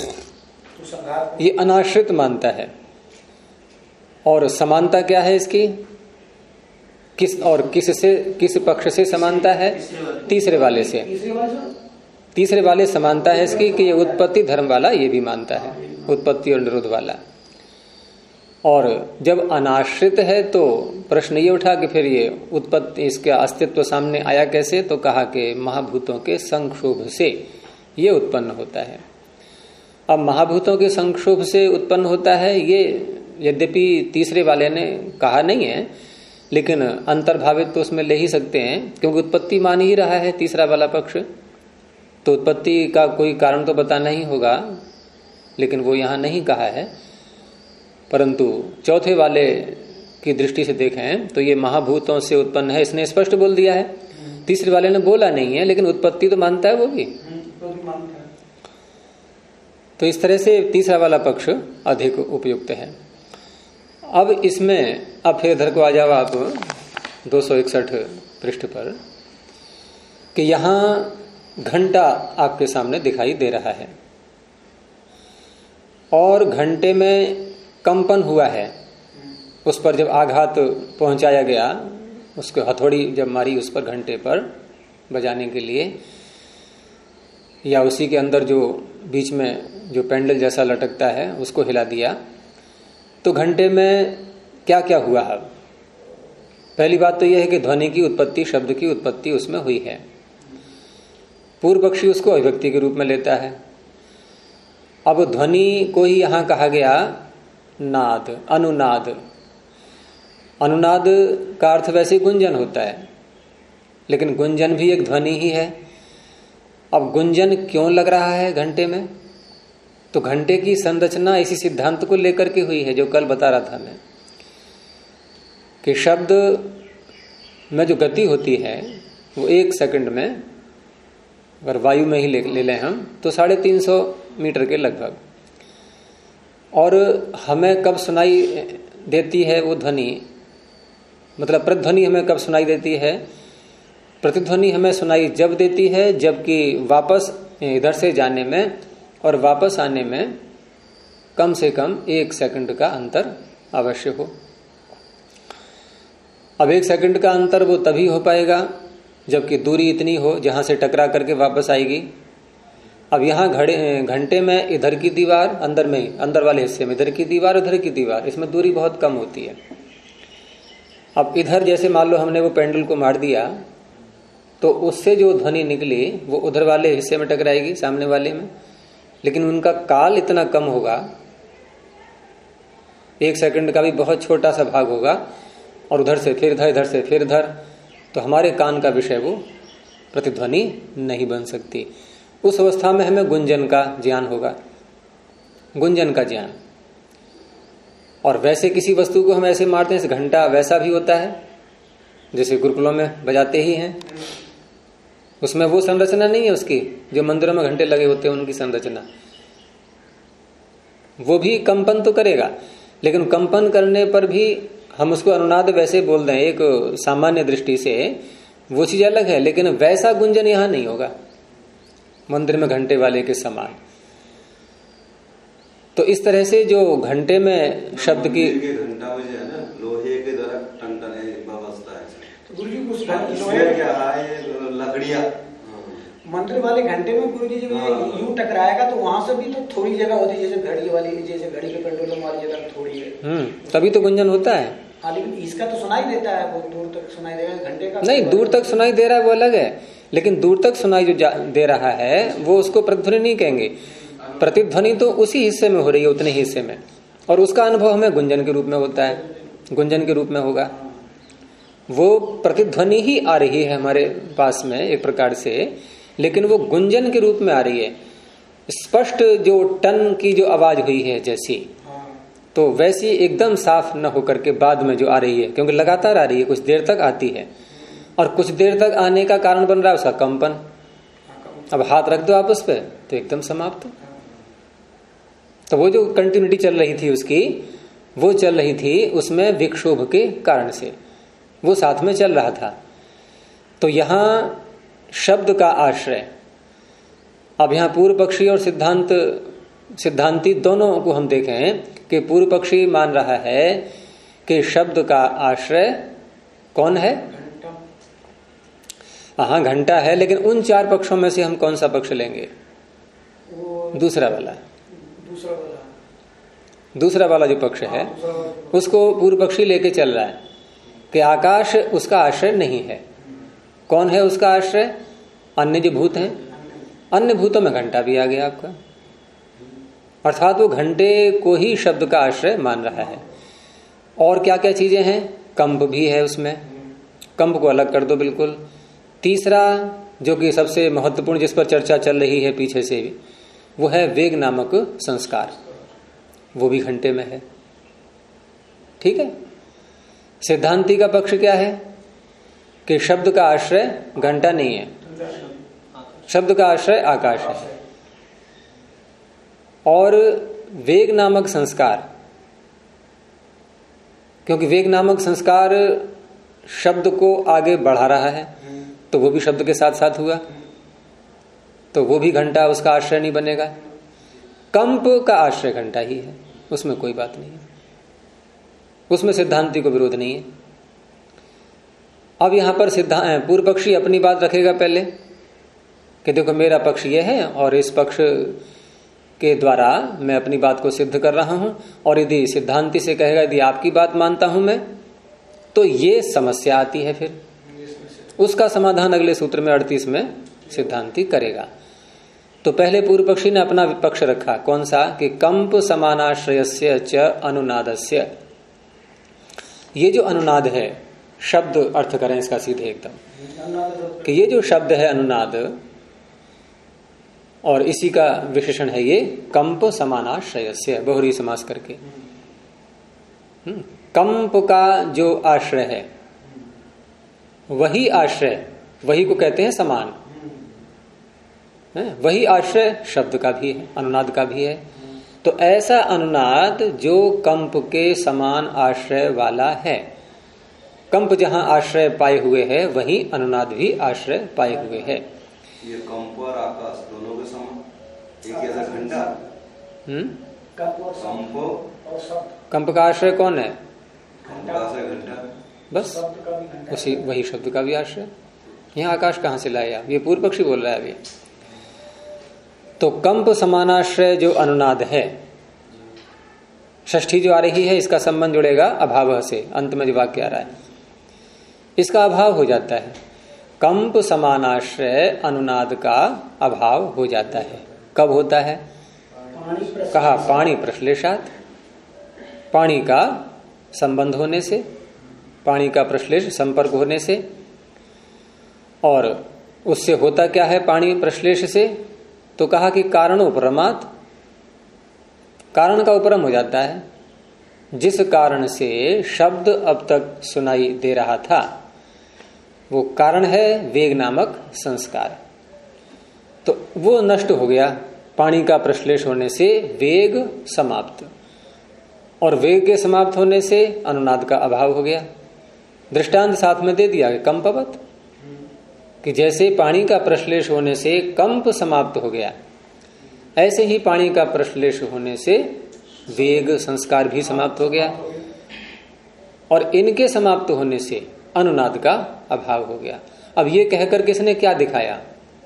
ये अनाश्रित मानता है। और समानता क्या है इसकी, किस और किस से, किस पक्ष से समानता है, तीसरे वाले से। तीसरे वाले समानता है इसकी कि ये उत्पत्ति धर्म वाला ये भी मानता है, उत्पत्ति और निरोध वाला। और जब अनाश्रित है तो प्रश्न ये उठा कि फिर ये उत्पत्ति, इसका अस्तित्व सामने आया कैसे, तो कहा कि महाभूतों के संक्षोभ से ये उत्पन्न होता है। अब महाभूतों के संक्षोभ से उत्पन्न होता है ये यद्यपि तीसरे वाले ने कहा नहीं है, लेकिन अंतर्भावित तो उसमें ले ही सकते हैं, क्योंकि उत्पत्ति मान ही रहा है तीसरा वाला पक्ष। तो उत्पत्ति का कोई कारण तो बताना ही होगा, लेकिन वो यहां नहीं कहा है। परंतु चौथे वाले की दृष्टि से देखें तो ये महाभूतों से उत्पन्न है, इसने स्पष्ट बोल दिया है। तीसरे वाले ने बोला नहीं है, लेकिन उत्पत्ति तो मानता है वो भी। तो इस तरह से तीसरा वाला पक्ष अधिक उपयुक्त है। अब इसमें अब फिर इधर को आ जाओ आप 261 पृष्ठ पर, कि यहां घंटा आपके सामने दिखाई दे रहा है और घंटे में कंपन हुआ है। उस पर जब आघात पहुंचाया गया, उसको हथौड़ी जब मारी उस पर घंटे पर बजाने के लिए, या उसी के अंदर जो बीच में जो पेंडल जैसा लटकता है उसको हिला दिया, तो घंटे में क्या क्या हुआ है। पहली बात तो यह है कि ध्वनि की उत्पत्ति, शब्द की उत्पत्ति उसमें हुई है। पूर्व पक्षी उसको अभिव्यक्ति के रूप में लेता है। अब ध्वनि को ही यहां कहा गया नाद, अनुनाद। अनुनाद का अर्थ वैसे गुंजन होता है, लेकिन गुंजन भी एक ध्वनि ही है। अब गुंजन क्यों लग रहा है घंटे में, तो घंटे की संरचना इसी सिद्धांत को लेकर के हुई है जो कल बता रहा था मैं, कि शब्द में जो गति होती है वो 1 सेकंड में, अगर वायु में ही ले लें हम, तो 350 मीटर के लगभग। और हमें कब सुनाई देती है वो ध्वनि, मतलब प्रतिध्वनि हमें कब सुनाई देती है, प्रतिध्वनि हमें सुनाई जब देती है जबकि वापस इधर से जाने में और वापस आने में कम से कम 1 सेकंड का अंतर अवश्य हो। अब 1 सेकंड का अंतर वो तभी हो पाएगा जबकि दूरी इतनी हो जहां से टकरा करके वापस आएगी। अब यहाँ घंटे में इधर की दीवार, अंदर में, अंदर वाले हिस्से में इधर की दीवार, उधर की दीवार, इसमें दूरी बहुत कम होती है। अब इधर जैसे मान लो हमने वो पेंडल को मार दिया, तो उससे जो ध्वनि निकली वो उधर वाले हिस्से में टकराएगी, सामने वाले में, लेकिन उनका काल इतना कम होगा, 1 सेकंड का भी बहुत छोटा सा भाग होगा, और उधर से फिर इधर, इधर से फिर इधर, तो हमारे कान का विषय वो प्रतिध्वनि नहीं बन सकती। उस अवस्था में हमें गुंजन का ज्ञान होगा, गुंजन का ज्ञान। और वैसे किसी वस्तु को हम ऐसे मारते हैं, घंटा वैसा भी होता है जैसे गुरुकुलों में बजाते ही हैं, उसमें वो संरचना नहीं है उसकी, जो मंदिरों में घंटे लगे होते हैं उनकी संरचना। वो भी कंपन तो करेगा, लेकिन कंपन करने पर भी हम उसको अनुनाद वैसे बोल दें एक सामान्य दृष्टि से, वो चीज अलग है, लेकिन वैसा गुंजन यहां नहीं होगा मंदिर में घंटे वाले के समान। तो इस तरह से जो घंटे में शब्द की घंटा में जो है ना लोहे के द्वारा टन व्यवस्था है, तो गुरु जी कुछ लकड़ियां मंदिर वाले घंटे में गुरु जी जब यूं टकराएगा तो वहां से भी तो थोड़ी जगह होती है, जैसे घड़ी वाली, जैसे घड़ी के पेंडुलम वाली जगह थोड़ी है, तभी तो गुंजन होता है। हाँ, लेकिन इसका तो सुनाई देता है, वो दूर तक सुनाई देगा, घंटे का नहीं, दूर तक सुनाई दे रहा है वो अलग है, लेकिन दूर तक सुनाई जो दे रहा है वो उसको प्रतिध्वनि नहीं कहेंगे। प्रतिध्वनि तो उसी हिस्से में हो रही है, उतने हिस्से में, और उसका अनुभव हमें गुंजन के रूप में होता है, गुंजन के रूप में होगा। वो प्रतिध्वनि ही आ रही है हमारे पास में एक प्रकार से, लेकिन वो गुंजन के रूप में आ रही है। स्पष्ट जो टन की जो आवाज हुई है जैसी, तो वैसी एकदम साफ न होकर के बाद में जो आ रही है, क्योंकि लगातार आ रही है, कुछ देर तक आती है, और कुछ देर तक आने का कारण बन रहा है उसका कंपन। अब हाथ रख दो आप उस पर तो एकदम समाप्त। तो वो जो कंटिन्यूटी चल रही थी उसकी, वो चल रही थी उसमें विक्षोभ के कारण से, वो साथ में चल रहा था। तो यहां शब्द का आश्रय, अब यहां पूर्व पक्षी और सिद्धांती दोनों को हम देखें कि पूर्व पक्षी मान रहा है कि शब्द का आश्रय कौन है? हाँ, घंटा है, लेकिन उन चार पक्षों में से हम कौन सा पक्ष लेंगे? दूसरा वाला जो पक्ष है उसको पूर्व पक्षी लेके चल रहा है कि आकाश उसका आश्रय नहीं है। कौन है उसका आश्रय? अन्य जो भूत हैं, अन्य भूतों में घंटा भी आ गया आपका, अर्थात वो घंटे को ही शब्द का आश्रय मान रहा है। और क्या क्या चीजें हैं? कंप भी है उसमें, कंप को अलग कर दो बिल्कुल। तीसरा जो कि सबसे महत्वपूर्ण, जिस पर चर्चा चल रही है पीछे से भी, वो है वेग नामक संस्कार, वो भी घंटे में है। ठीक है। सिद्धांती का पक्ष क्या है कि शब्द का आश्रय घंटा नहीं है, शब्द का आश्रय आकाश है। और वेग नामक संस्कार, क्योंकि वेग नामक संस्कार शब्द को आगे बढ़ा रहा है, तो वो भी शब्द के साथ साथ हुआ, तो वो भी घंटा उसका आश्रय नहीं बनेगा। कंप का आश्रय घंटा ही है, उसमें कोई बात नहीं है, उसमें सिद्धांती को विरोध नहीं है। अब यहां पर पूर्व पक्षी अपनी बात रखेगा पहले कि देखो मेरा पक्ष ये है और इस पक्ष के द्वारा मैं अपनी बात को सिद्ध कर रहा हूं, और यदि सिद्धांती से कहेगा यदि आपकी बात मानता हूं मैं, तो ये समस्या आती है। फिर उसका समाधान अगले सूत्र में 38 में सिद्धांती करेगा। तो पहले पूर्व पक्षी ने अपना विपक्ष रखा, कौन सा? कि कंप समानाश्रयस्य च अनुनादस्य। ये जो अनुनाद है, शब्द अर्थ करें इसका सीधे एकदम, कि ये जो शब्द है अनुनाद, और इसी का विशेषण है ये कंप समानाश्रयस्य, बहुरी समास करके। कंप का जो आश्रय है, वही आश्रय, वही को कहते हैं समान, वही आश्रय शब्द का भी है, अनुनाद का भी है। तो ऐसा अनुनाद जो कंप के समान आश्रय वाला है, कंप जहां आश्रय पाए हुए है वही अनुनाद भी आश्रय पाए हुए है। ये कंप और आकाश दोनों के समान, एक ऐसा घंटा। कंप का आश्रय कौन है? घंटा, बस उसी वही शब्द का भी आश्रय। यहाँ आकाश कहां से लाए आप? ये पूर्व पक्षी बोल रहा है अभी। तो कंप समानाश्रय जो अनुनाद है, षष्ठी जो आ रही है, इसका संबंध जुड़ेगा अभाव से, अंत में जो वाक्य आ रहा है इसका अभाव हो जाता है। कंप समानाश्रय अनुनाद का अभाव हो जाता है। कब होता है? कहा पाणी प्रश्लेषात, पाणी का संबंध होने से, पाणी का प्रश्लेष संपर्क होने से। और उससे होता क्या है? पाणी प्रश्लेष से तो कहा कि कारणोपरमात्, कारण का उपरम हो जाता है। जिस कारण से शब्द अब तक सुनाई दे रहा था वो कारण है वेग नामक संस्कार, तो वो नष्ट हो गया। पानी का प्रश्लेष होने से वेग समाप्त, और वेग के समाप्त होने से अनुनाद का अभाव हो गया। दृष्टांत साथ में दे दिया कि कंपवत, कि जैसे पानी का प्रश्लेष होने से कंप समाप्त हो गया, ऐसे ही पानी का प्रश्लेष होने से वेग संस्कार भी समाप्त हो गया, और इनके समाप्त होने से अनुनाद का अभाव हो गया। अब ये कहकर किसने क्या दिखाया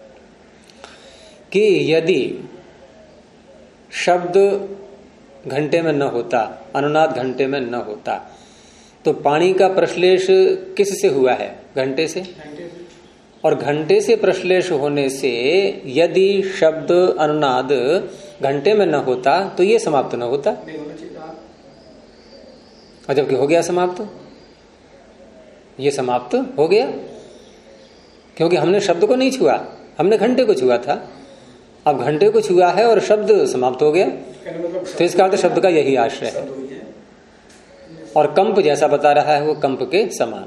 कि यदि शब्द घंटे में न होता, अनुनाद घंटे में न होता, तो पानी का प्रश्लेष किससे हुआ है? घंटे से। और घंटे से प्रश्लेष होने से यदि शब्द अनुनाद घंटे में न होता तो ये समाप्त न होता, और जबकि हो गया समाप्त, ये समाप्त हो गया क्योंकि हमने शब्द को नहीं छुआ, हमने घंटे को छुआ था। अब घंटे को छुआ है और शब्द समाप्त हो गया, तो इसका अर्थ शब्द का यही आश्रय है। और कंप जैसा बता रहा है वो कंप के समान।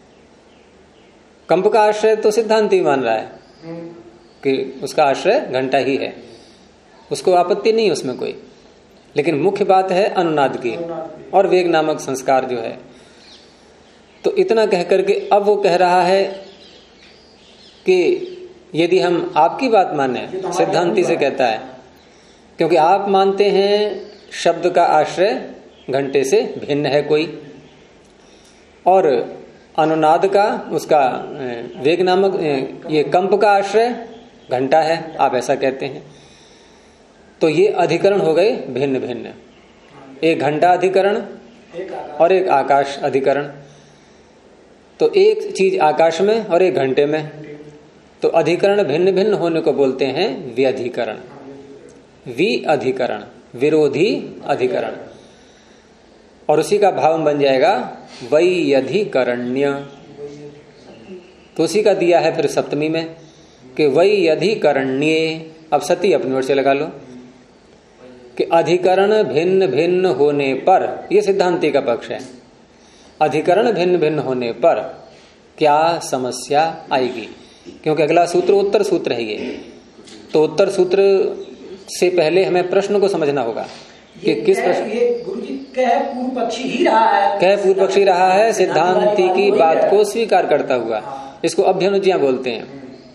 कंप का आश्रय तो सिद्धांति मान रहा है कि उसका आश्रय घंटा ही है, उसको आपत्ति नहीं उसमें कोई, लेकिन मुख्य बात है अनुनाद की और वेग नामक संस्कार जो है। तो इतना कहकर के अब वो कह रहा है कि यदि हम आपकी बात माने, सिद्धांति से कहता है, क्योंकि आप मानते हैं शब्द का आश्रय घंटे से भिन्न है कोई, और अनुनाद का उसका वेग नामक ये कंप का आश्रय घंटा है, आप ऐसा कहते हैं। तो ये अधिकरण हो गए भिन्न भिन्न, एक घंटा अधिकरण और एक आकाश अधिकरण। तो एक चीज आकाश में और एक घंटे में, तो अधिकरण भिन्न भिन्न होने को बोलते हैं व्यधिकरण, विअधिकरण, विरोधी अधिकरण। और उसी का भाव बन जाएगा वैयधिकरण्य। तो उसी का दिया है फिर सप्तमी में कि वैयधिकरण्ये। अब सती अपनी ओर से लगा लो कि अधिकरण भिन्न भिन्न होने पर, यह सिद्धांति का पक्ष है, अधिकरण भिन्न भिन्न होने पर क्या समस्या आएगी, क्योंकि अगला सूत्र उत्तर सूत्र है ये। तो उत्तर सूत्र से पहले हमें प्रश्न को समझना होगा कि किस प्रश्न। ये गुरुजी कह पूर्व पक्षी ही रहा है, कह पूर्व पक्षी रहा है सिद्धांति की बात को स्वीकार करता हुआ, इसको अभ्युनज्ञा बोलते हैं।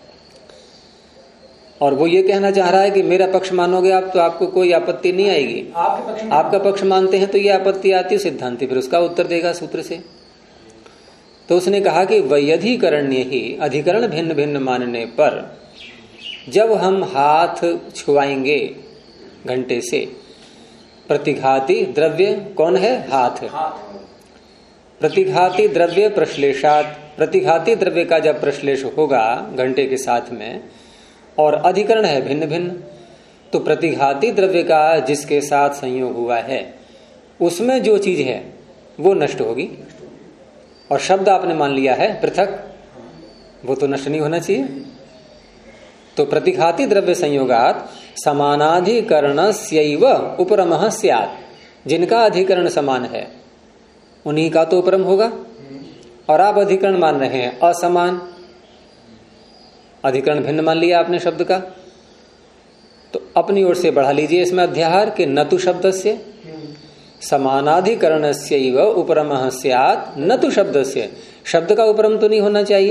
और वो ये कहना चाह रहा है कि मेरा पक्ष मानोगे आप तो आपको कोई आपत्ति नहीं आएगी, आपका पक्ष मानते हैं तो ये आपत्ति आती है। सिद्धांति फिर उसका उत्तर देगा सूत्र से। तो उसने कहा कि वैयधिकरण्य ही, अधिकरण भिन्न भिन्न मानने पर जब हम हाथ छुआएंगे घंटे से, प्रतिघाती द्रव्य कौन है? हाथ। प्रतिघाती द्रव्य प्रश्लेषात, प्रतिघाती द्रव्य का जब प्रश्लेष होगा घंटे के साथ में, और अधिकरण है भिन्न भिन्न, तो प्रतिघाती द्रव्य का जिसके साथ संयोग हुआ है उसमें जो चीज है वो नष्ट होगी। और शब्द आपने मान लिया है पृथक, वो तो नष्ट नहीं होना चाहिए। तो प्रतिघाती द्रव्य संयोगात समानाधिकरणस्यैव उपरमः स्यात्, जिनका अधिकरण समान है उन्हीं का तो उपरम होगा। और आप अधिकरण मान रहे हैं असमान, अधिकरण भिन्न मान लिया आपने शब्द का, तो अपनी ओर से बढ़ा लीजिए इसमें अध्याहार के न तु शब्दस्य समानाधिकरणस्यैव उपरमः स्यात् न तु शब्दस्य। शब्द का उपरम तो नहीं होना चाहिए,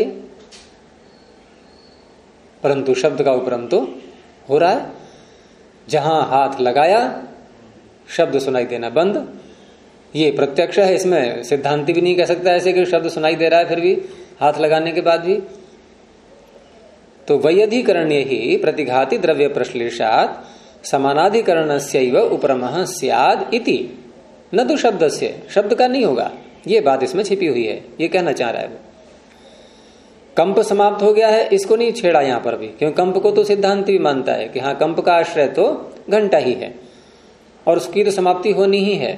परंतु शब्द का उपरम तो हो रहा है। जहां हाथ लगाया शब्द सुनाई देना बंद, ये प्रत्यक्ष है। इसमें सिद्धांति भी नहीं कह सकता ऐसे कि शब्द सुनाई दे रहा है फिर भी हाथ लगाने के बाद भी। तो वैयधिकरण्य ही प्रतिघाती द्रव्य प्रश्लेषात समानाधिकरणस्यैव उपरमः स्याद् इति न तो शब्दस्य, शब्द का नहीं होगा। ये बात इसमें छिपी हुई है, ये कहना चाह रहा है वो। कंप समाप्त हो गया है, इसको नहीं छेड़ा यहां पर भी, क्योंकि कंप को तो सिद्धांत भी मानता है कि हाँ कंप का आश्रय तो घंटा ही है और उसकी तो समाप्ति होनी ही है।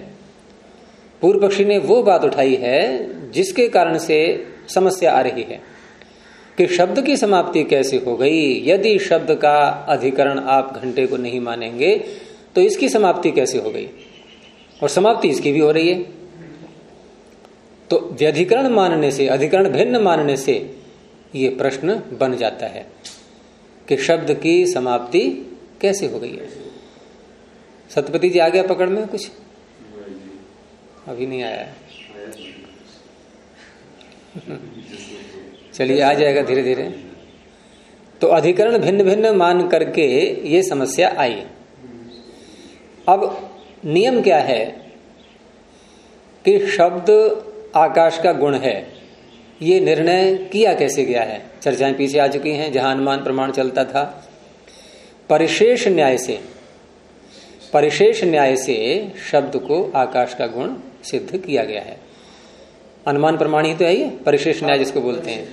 पूर्व पक्षी ने वो बात उठाई है जिसके कारण से समस्या आ रही है। कि शब्द की समाप्ति कैसे हो गई। यदि शब्द का अधिकरण आप घंटे को नहीं मानेंगे तो इसकी समाप्ति कैसे हो गई, और समाप्ति इसकी भी हो रही है। तो व्यधिकरण मानने से, अधिकरण भिन्न मानने से ये प्रश्न बन जाता है कि शब्द की समाप्ति कैसे हो गई है। सतपति जी आ गया पकड़ में कुछ? अभी नहीं आया है। चलिए आ जाएगा धीरे धीरे। तो अधिकरण भिन्न भिन्न मान करके ये समस्या आई। अब नियम क्या है कि शब्द आकाश का गुण है, ये निर्णय किया कैसे गया है? चर्चाएं पीछे आ चुकी हैं जहां अनुमान प्रमाण चलता था। परिशेष न्याय से शब्द को आकाश का गुण सिद्ध किया गया है। अनुमान प्रमाण ही तो है ये परिशेष न्याय जिसको बोलते हैं,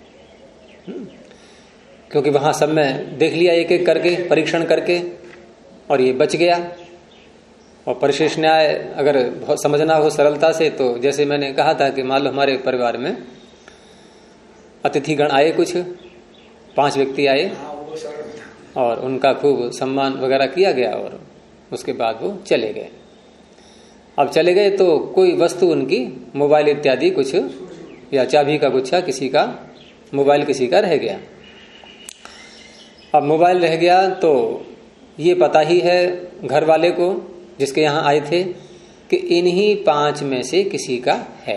क्योंकि वहां सब में देख लिया एक एक करके, परीक्षण करके, और ये बच गया। और परिशेष न्याय अगर बहुत समझना हो सरलता से, तो जैसे मैंने कहा था कि मान लो हमारे परिवार में अतिथिगण आए, कुछ 5 व्यक्ति आए और उनका खूब सम्मान वगैरह किया गया और उसके बाद वो चले गए। अब चले गए तो कोई वस्तु उनकी, मोबाइल इत्यादि कुछ, या चाबी का गुच्छा, किसी का मोबाइल किसी का रह गया। अब मोबाइल रह गया तो ये पता ही है घर वाले को जिसके यहाँ आए थे कि इन्हीं 5 में से किसी का है।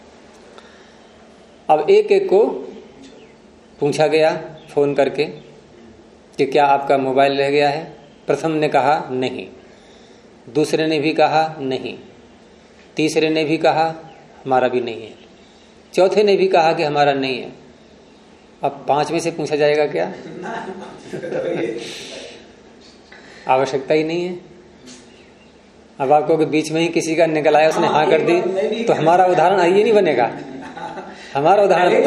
अब एक एक को पूछा गया फोन करके कि क्या आपका मोबाइल रह गया है? प्रथम ने कहा नहीं, दूसरे ने भी कहा नहीं, तीसरे ने भी कहा हमारा भी नहीं है, चौथे ने भी कहा कि हमारा नहीं है। अब 5 में से पूछा जाएगा क्या? आवश्यकता ही नहीं है। अब आपको के बीच में ही किसी का निकल आया, उसने हाँ कर दी, तो हमारा उदाहरण ये नहीं बनेगा। हमारा उदाहरण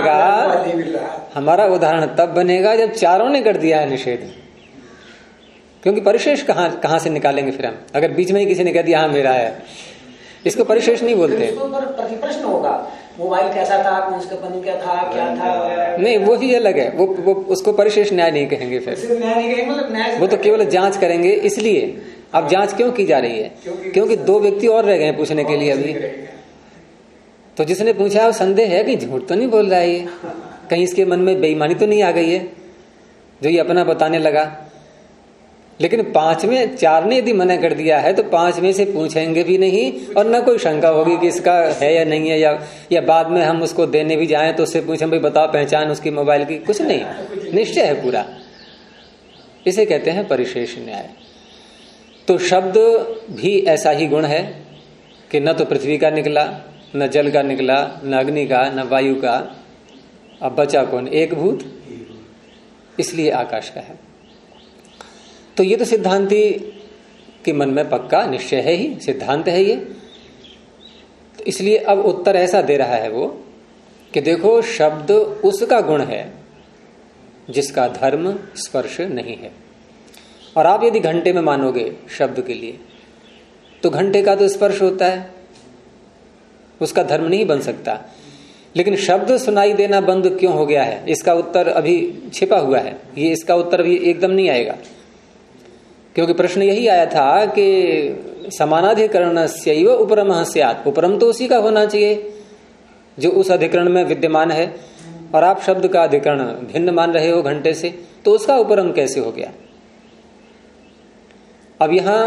तब बनेगा जब चारों ने कर दिया है निषेध। क्योंकि परिशेष कहां से निकालेंगे फिर हम, अगर बीच में ही किसी ने कह दिया हाँ मेरा है, इसको परिशेष नहीं बोलते। प्रश्न होगा मोबाइल कैसा था, कौन सा कंपनी का था, क्या था? नहीं, वो ही अलग है, वो उसको परिशेष न्याय नहीं कहेंगे फिर। वो तो केवल जांच करेंगे। इसलिए अब जांच क्यों की जा रही है? क्योंकि 2 व्यक्ति और रह गए पूछने के लिए अभी। तो जिसने पूछा वो संदेह है कि झूठ तो नहीं बोल रहा है ये, कहीं इसके मन में बेईमानी तो नहीं आ गई है जो ये अपना बताने लगा। लेकिन 5 में 4 ने यदि मना कर दिया है तो 5 में से पूछेंगे भी नहीं, और न कोई शंका होगी कि इसका है या नहीं है, या बाद में हम उसको देने भी जाएं तो उससे पूछें भाई बताओ पहचान उसकी मोबाइल की, कुछ नहीं, निश्चय है पूरा। इसे कहते हैं परिशेष न्याय। तो शब्द भी ऐसा ही गुण है कि न तो पृथ्वी का निकला, न जल का निकला, न अग्नि का, न वायु का, अब बचा कौन? एक भूत, इसलिए आकाश का है। तो ये तो सिद्धांती के मन में पक्का निश्चय है ही, सिद्धांत है ये। तो इसलिए अब उत्तर ऐसा दे रहा है वो कि देखो शब्द उसका गुण है जिसका धर्म स्पर्श नहीं है। और आप यदि घंटे में मानोगे शब्द के लिए तो घंटे का तो स्पर्श होता है, उसका धर्म नहीं बन सकता। लेकिन शब्द सुनाई देना बंद क्यों हो गया है, इसका उत्तर अभी छिपा हुआ है। ये इसका उत्तर अभी एकदम नहीं आएगा, क्योंकि प्रश्न यही आया था कि समानाधिकरणस्यैव उपरमः स्यात्, उपरम तो उसी का होना चाहिए जो उस अधिकरण में विद्यमान है, और आप शब्द का अधिकरण भिन्न मान रहे हो घंटे से, तो उसका उपरम कैसे हो गया? अब यहां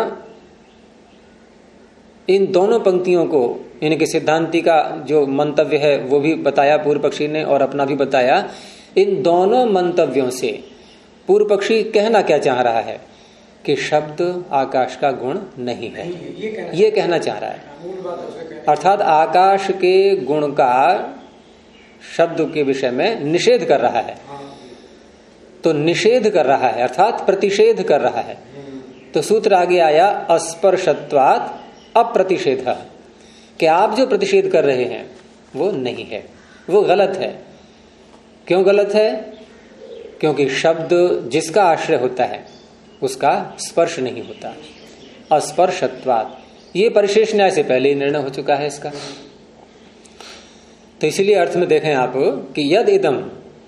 इन दोनों पंक्तियों को, इनके सिद्धांति का जो मंतव्य है वो भी बताया पूर्व पक्षी ने, और अपना भी बताया। इन दोनों मंतव्यों से पूर्व पक्षी कहना क्या चाह रहा है कि शब्द आकाश का गुण नहीं है, ये कहना चाह रहा है। अर्थात आकाश के गुण का शब्द के विषय में निषेध कर रहा है। तो निषेध कर रहा है अर्थात प्रतिषेध कर रहा है। तो सूत्र आगे आया अस्पर्शत्वात् अप्रतिषेध, कि आप जो प्रतिषेध कर रहे हैं वो नहीं है, वो गलत है। क्यों गलत है? क्योंकि शब्द जिसका आश्रय होता है उसका स्पर्श नहीं होता। अस्पर्शत्वात्, ये परिशेष न्याय से पहले ही निर्णय हो चुका है इसका। तो इसीलिए अर्थ में देखें आप कि यद इदम,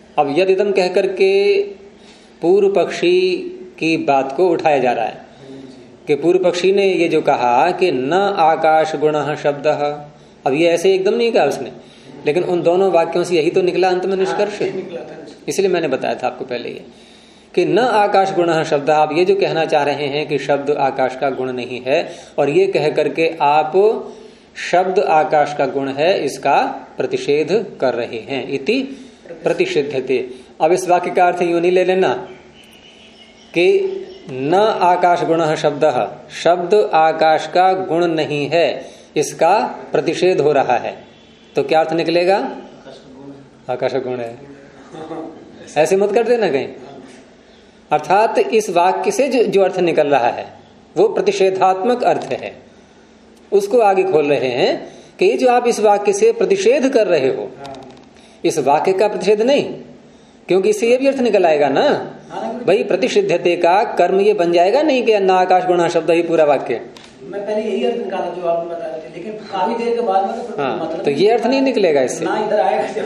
अब यद इदम कह करके पूर्व पक्षी की बात को उठाया जा रहा है कि पूर्व पक्षी ने ये जो कहा कि न आकाश गुणः शब्दः, अब ये ऐसे एकदम नहीं कहा उसने, लेकिन उन दोनों वाक्यों से यही तो निकला अंत में निष्कर्ष। इसलिए मैंने बताया था आपको पहले ये कि न आकाश गुणः शब्दः, आप ये जो कहना चाह रहे हैं कि शब्द आकाश का गुण नहीं है, और ये कह करके आप शब्द आकाश का गुण है इसका प्रतिषेध कर रहे हैं। इति प्रतिषिध्यते। अब इस वाक्य का अर्थ यूं नहीं ले लेना कि न आकाश गुणः शब्दः, शब्द आकाश का गुण नहीं है इसका प्रतिषेध हो रहा है, तो क्या अर्थ निकलेगा? आकाश का गुण है। ऐसे मत कर देना कहीं। अर्थात इस वाक्य से जो अर्थ निकल रहा है वो प्रतिषेधात्मक अर्थ है, उसको आगे खोल रहे हैं कि ये जो आप इस वाक्य से प्रतिषेध कर रहे हो, इस वाक्य का प्रतिषेध नहीं, क्योंकि इससे ये भी अर्थ निकल आएगा ना भाई, प्रतिषिध्यते का कर्म ये बन जाएगा नहीं कि न आकाश गुणः शब्द ही पूरा वाक्य। मैं पहले यही अर्थ निकाला जो आपने बता रहे थे, लेकिन काफी देर के बाद में हाँ, मतलब तो ये अर्थ नहीं निकलेगा इससे ना, इधर आएगा।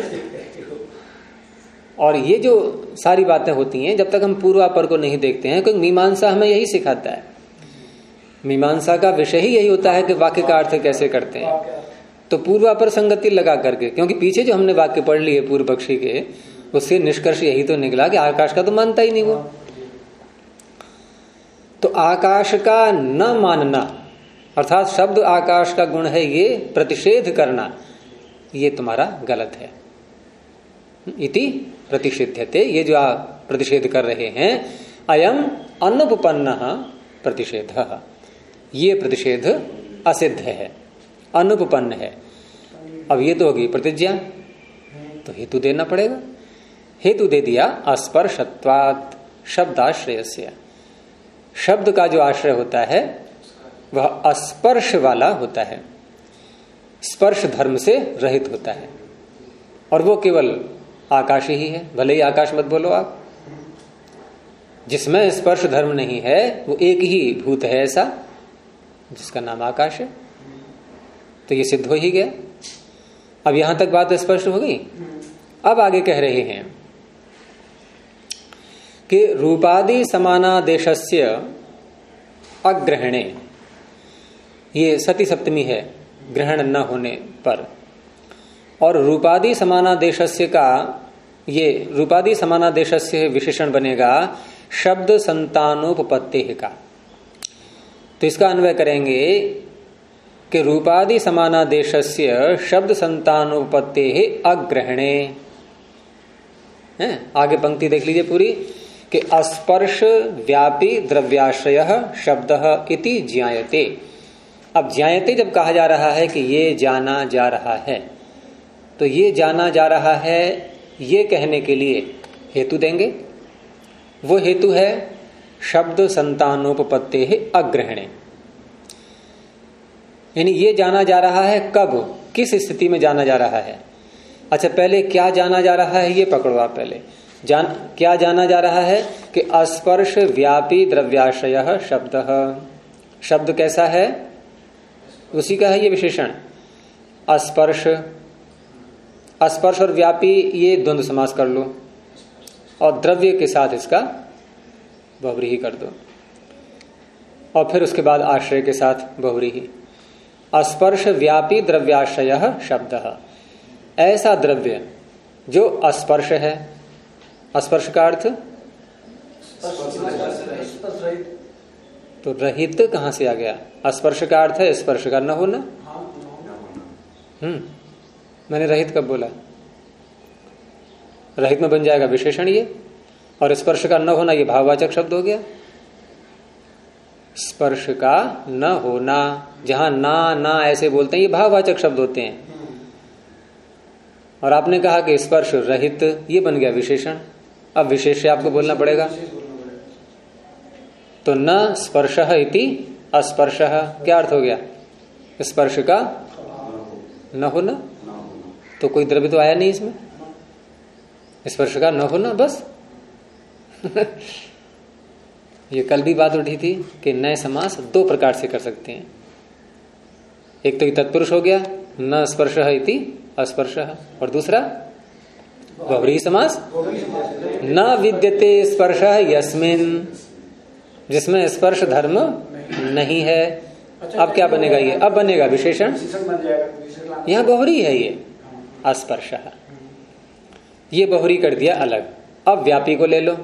और ये जो सारी बातें होती हैं जब तक हम पूर्वापर को नहीं देखते हैं, क्योंकि मीमांसा हमें यही सिखाता है, मीमांसा का विषय ही यही होता है कि वाक्य का अर्थ कैसे करते हैं। तो पूर्वापर संगति लगा करके, क्योंकि पीछे जो हमने वाक्य पढ़ लिए पूर्व पक्षी के, उससे निष्कर्ष यही तो निकला कि आकाश का तो मानता ही नहीं वो। तो आकाश का न मानना अर्थात शब्द आकाश का गुण है ये प्रतिषेध करना, ये तुम्हारा गलत है। इति प्रतिषिध्यते, ये जो आप प्रतिषेध कर रहे हैं, अयम अनुपपन्न प्रतिषेध, ये प्रतिषेध असिद्ध है, अनुपपन्न है। अब ये तो होगी प्रतिज्ञा, तो हेतु देना पड़ेगा। हेतु दे दिया अस्पर्शत्वात् शब्दाश्रयस्य, शब्द का जो आश्रय होता है वह अस्पर्श वाला होता है, स्पर्श धर्म से रहित होता है, और वो केवल आकाश ही है। भले ही आकाश मत बोलो आप, जिसमें स्पर्श धर्म नहीं है वो एक ही भूत है ऐसा जिसका नाम आकाश है। तो ये सिद्ध हो ही गया। अब यहां तक बात स्पष्ट हो गई। अब आगे कह रहे हैं कि रूपादि समानादेशस्य अग्रहणे, ये सती सप्तमी है ग्रहण न होने पर, और रूपादि समानादेशस्य का ये रूपादि समानादेशस्य विशेषण बनेगा शब्द संतानोपपत्ति का। तो इसका अन्वय करेंगे कि रूपादि समानादेशस्य शब्द संतानोपपत्ति अग्रहणे। आगे पंक्ति देख लीजिए पूरी कि अस्पर्श व्यापी द्रव्याश्रय शब्द इति ज्ञायते। अब ज्ञायते जब कहा जा रहा है कि ये जाना जा रहा है, तो ये जाना जा रहा है ये कहने के लिए हेतु देंगे। वो हेतु है शब्द संतानोपपत्ति अग्रहणे, यानी ये जाना जा रहा है कब, किस स्थिति में जाना जा रहा है। अच्छा, पहले क्या जाना जा रहा है ये पकड़ो आप। पहले क्या जाना जा रहा है कि अस्पर्श व्यापी द्रव्याश्रय शब्द। शब्द कैसा है, उसी का है ये विशेषण। अस्पर्श, अस्पर्श और व्यापी ये द्वंद्व समास कर लो, और द्रव्य के साथ इसका बहुव्रीहि कर दो, और फिर उसके बाद आश्रय के साथ बहुव्रीहि। अस्पर्श व्यापी द्रव्याश्रय शब्द, ऐसा द्रव्य जो अस्पर्श है। अस्पर्श का अर्थ तो रहित कहां से आ गया? स्पर्श का अर्थ है स्पर्श का न होना। मैंने रहित कब बोला? रहित में बन जाएगा विशेषण ये, और स्पर्श का न होना ये भाववाचक शब्द हो गया। स्पर्श का न होना, जहां ना ऐसे बोलते हैं ये भाववाचक शब्द होते हैं, और आपने कहा कि स्पर्श रहित, ये बन गया विशेषण। अब विशेष से आपको बोलना पड़ेगा। तो न स्पर्श इति अस्पर्श, क्या अर्थ हो गया? स्पर्श का न होना। तो कोई द्रव्य तो आया नहीं इसमें, स्पर्श का न होना बस। ये कल भी बात उठी थी कि नए समास दो प्रकार से कर सकते हैं। एक तो तत्पुरुष हो गया न स्पर्श इति अस्पर्श, और दूसरा बहुव्रीहि समास। न विद्यते स्पर्श यस्मिन, जिसमें स्पर्श धर्म नहीं है। अब क्या बनेगा ये? अब बनेगा विशेषण। यहाँ बहुव्रीहि है ये अस्पर्श, ये बहुव्रीहि कर दिया अलग। अब व्यापी को ले लो,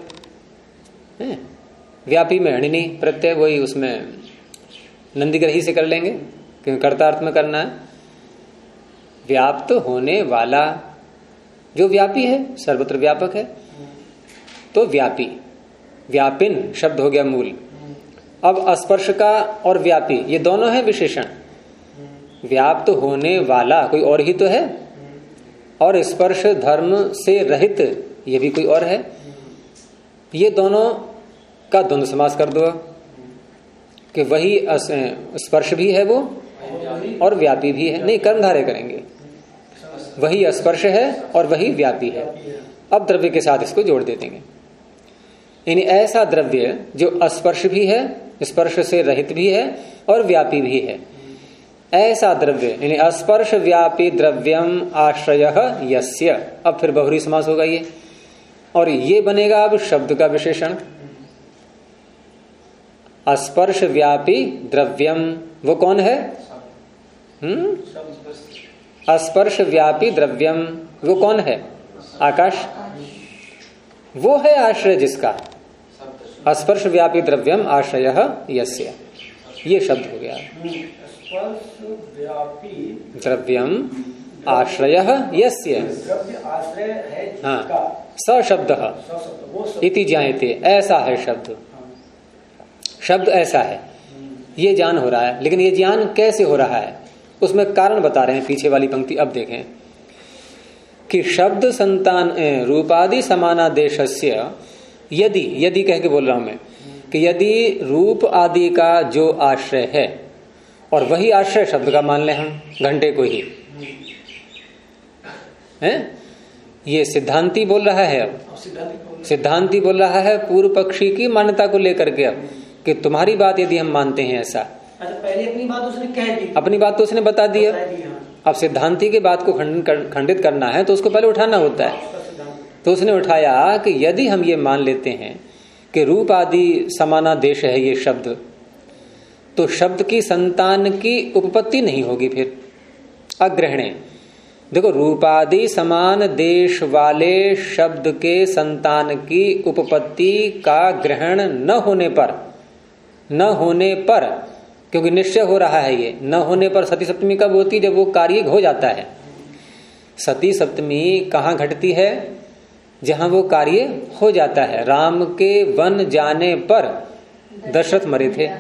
व्यापी में हणिनी प्रत्यय, वही उसमें नंदीग्रही से कर लेंगे क्योंकि कर्तार्थ में करना है। व्याप्त होने वाला जो व्यापी है, सर्वत्र व्यापक है, तो व्यापी, व्यापिन शब्द हो गया मूल। अब अस्पर्श का और व्यापी ये दोनों है विशेषण। व्याप्त होने वाला कोई और ही तो है, और स्पर्श धर्म से रहित ये भी कोई और है। ये दोनों का द्वंद्व समास कर दो कि वही स्पर्श भी है वो और व्यापी भी है। नहीं, कर्मधारय करेंगे, वही स्पर्श है और वही व्यापी है। अब द्रव्य के साथ इसको जोड़ दे देंगे। यानी ऐसा द्रव्य जो अस्पर्श भी है, स्पर्श से रहित भी है और व्यापी भी है, ऐसा द्रव्य यानी अस्पर्श व्यापी द्रव्यम आश्रयः यस्य। अब फिर बहुव्रीहि समास होगा ये, और ये बनेगा अब शब्द का विशेषण। अस्पर्श व्यापी द्रव्यम, वो कौन है? अस्पर्श व्यापी द्रव्यम, वो कौन है? आकाश। वो है आश्रय जिसका। अस्पर्श व्यापी द्रव्यम आश्रयः यस्य, ये शब्द हो गया। द्रव्यम आश्रयः यस्य, आश्रय है। हाँ, स शब्द इति ज्ञायते, ऐसा है शब्द। शब्द ऐसा है, ये ज्ञान हो रहा है। लेकिन ये ज्ञान कैसे हो रहा है, उसमें कारण बता रहे हैं पीछे वाली पंक्ति। अब देखें कि शब्द संतान रूपादि समानादेशस्य, यदि कह के बोल रहा हूं मैं कि यदि रूप आदि का जो आश्रय है, और वही आश्रय शब्द का मान ले हम, घंटे को ही है, ये सिद्धांती बोल रहा है। अब सिद्धांती बोल रहा है पूर्व पक्षी की मान्यता को लेकर के, अब कि तुम्हारी बात यदि हम मानते हैं ऐसा। अच्छा, पहले अपनी बात उसने कह दी, अपनी बात तो उसने बता दी। अब सिद्धांती की बात को खंडित करना है तो उसको पहले उठाना होता है। तो उसने उठाया कि यदि हम ये मान लेते हैं कि रूप आदि समानादेश है ये शब्द, तो शब्द की संतान की उपपत्ति नहीं होगी, फिर अग्रहणे। देखो, रूपादि समान देश वाले शब्द के संतान की उपपत्ति का ग्रहण न होने पर, क्योंकि निश्चय हो रहा है ये, न होने पर सती सप्तमी कब होती? जब वो कार्य हो जाता है। सती सप्तमी कहाँ घटती है? जहां वो कार्य हो जाता है। राम के वन जाने पर दशरथ मरे थे,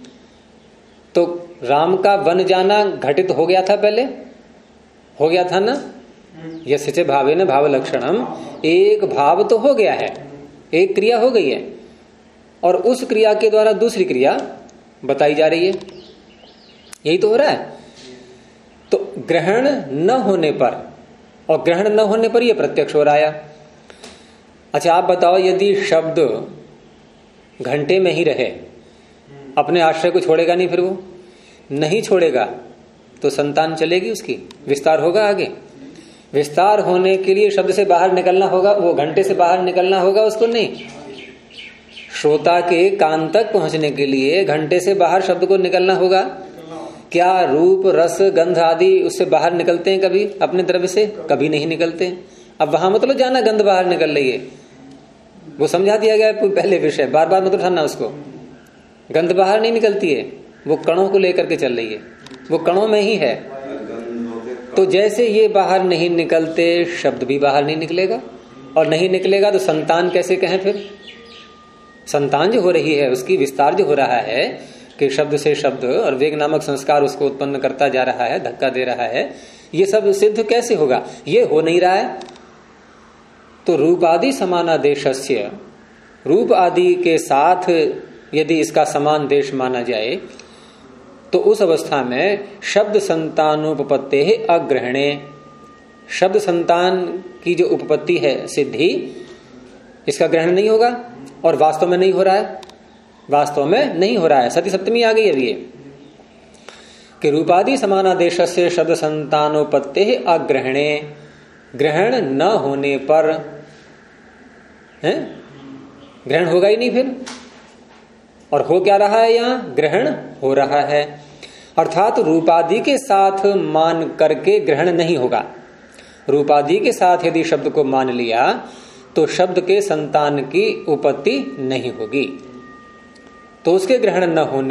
तो राम का वन जाना घटित हो गया था, पहले हो गया था ना। यस्य भावेन भाव लक्षणम, एक भाव तो हो गया है, एक क्रिया हो गई है, और उस क्रिया के द्वारा दूसरी क्रिया बताई जा रही है, यही तो हो रहा है। तो ग्रहण न होने पर, और ग्रहण न होने पर यह प्रत्यक्ष हो रहा है। अच्छा, आप बताओ, यदि शब्द घंटे में ही रहे, अपने आश्रय को छोड़ेगा नहीं, फिर वो नहीं छोड़ेगा तो संतान चलेगी, उसकी विस्तार होगा आगे। विस्तार होने के लिए शब्द से बाहर निकलना होगा, वो घंटे से बाहर निकलना होगा उसको, नहीं। श्रोता के कान तक पहुंचने के लिए घंटे से बाहर शब्द को निकलना होगा। क्या रूप रस गंध आदि उससे बाहर निकलते हैं कभी? अपने द्रव्य से कभी नहीं निकलते। अब वहां मतलब जाना गंध बाहर निकल रही है, वो समझा दिया गया पहले विषय, बार बार मत उठाना उसको। गंध बाहर नहीं निकलती है, वो कणों को लेकर के चल रही है, वो कणों में ही है। तो जैसे ये बाहर नहीं निकलते, शब्द भी बाहर नहीं निकलेगा, और नहीं निकलेगा तो संतान कैसे कहें? फिर संतान जो हो रही है, उसकी विस्तार जो हो रहा है कि शब्द से शब्द और वेग नामक संस्कार उसको उत्पन्न करता जा रहा है, धक्का दे रहा है, ये सब सिद्ध कैसे होगा? ये हो नहीं रहा है। तो रूप आदि समानादेशस्य, रूप आदि के साथ यदि इसका समान देश माना जाए तो उस अवस्था में शब्द संतानोपपत्ते अग्रहणे, शब्द संतान की जो उपपत्ति है सिद्धि, इसका ग्रहण नहीं होगा, और वास्तव में नहीं हो रहा है, वास्तव में नहीं हो रहा है। सती सप्तमी आ गई अभी ये कि रूपादि समानादेश से शब्द संतानोपत्ते अग्रहणे, ग्रहण न होने पर है, ग्रहण होगा ही नहीं फिर। और हो क्या रहा है यहां? ग्रहण हो रहा है, अर्थात रूपादि के साथ मान करके ग्रहण नहीं होगा। रूपादि के साथ यदि शब्द को मान लिया तो शब्द के संतान की उपपत्ति नहीं होगी। तो उसके ग्रहण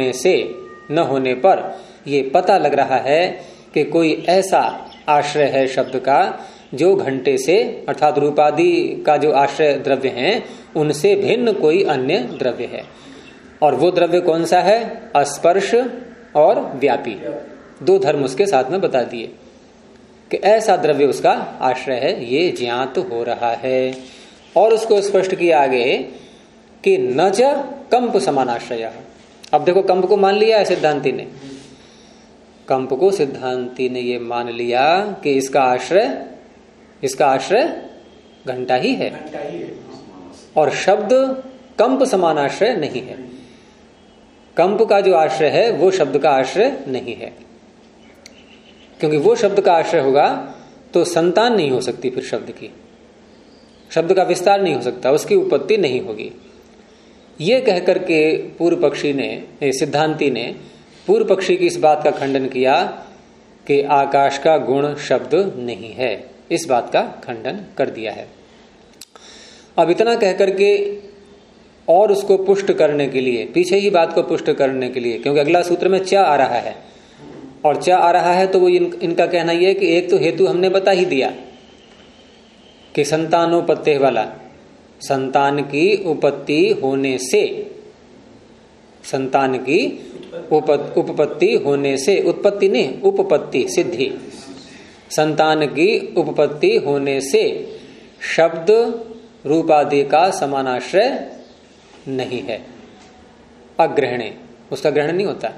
न होने पर यह पता लग रहा है कि कोई ऐसा आश्रय है शब्द का जो घंटे से, अर्थात रूपादि का जो आश्रय द्रव्य हैं उनसे भिन्न कोई अन्य द्रव्य है। और वो द्रव्य कौन सा है? स्पर्श और व्यापी, दो धर्म उसके साथ में बता दिए कि ऐसा द्रव्य उसका आश्रय है, ये ज्ञात हो रहा है। और उसको स्पष्ट किया आगे कि न च कंप समानाश्रय। अब देखो, कंप को मान लिया है सिद्धांति ने, कंप को सिद्धांति ने ये मान लिया कि इसका आश्रय घंटा ही है, और शब्द कंप समानाश्रय नहीं है। कंप का जो आश्रय है वो शब्द का आश्रय नहीं है, क्योंकि वो शब्द का आश्रय होगा तो संतान नहीं हो सकती, फिर शब्द का विस्तार नहीं हो सकता, उसकी उत्पत्ति नहीं होगी। ये कहकर के पूर्व पक्षी ने, सिद्धांति ने पूर्व पक्षी की इस बात का खंडन किया कि आकाश का गुण शब्द नहीं है, इस बात का खंडन कर दिया है। अब इतना कहकर के और उसको पुष्ट करने के लिए, पीछे ही बात को पुष्ट करने के लिए, क्योंकि अगला सूत्र में च आ रहा है, और च आ रहा है तो वो इनका कहना यह है कि एक तो हेतु हमने बता ही दिया कि संतानोपत्ति वाला, संतान की उपपत्ति होने से, संतान की उपपत्ति होने से, उत्पत्ति नहीं उपपत्ति सिद्धि, संतान की उपपत्ति होने से शब्द रूपादि का समानाश्रय नहीं है, अग्रहणे, उसका ग्रहण नहीं होता।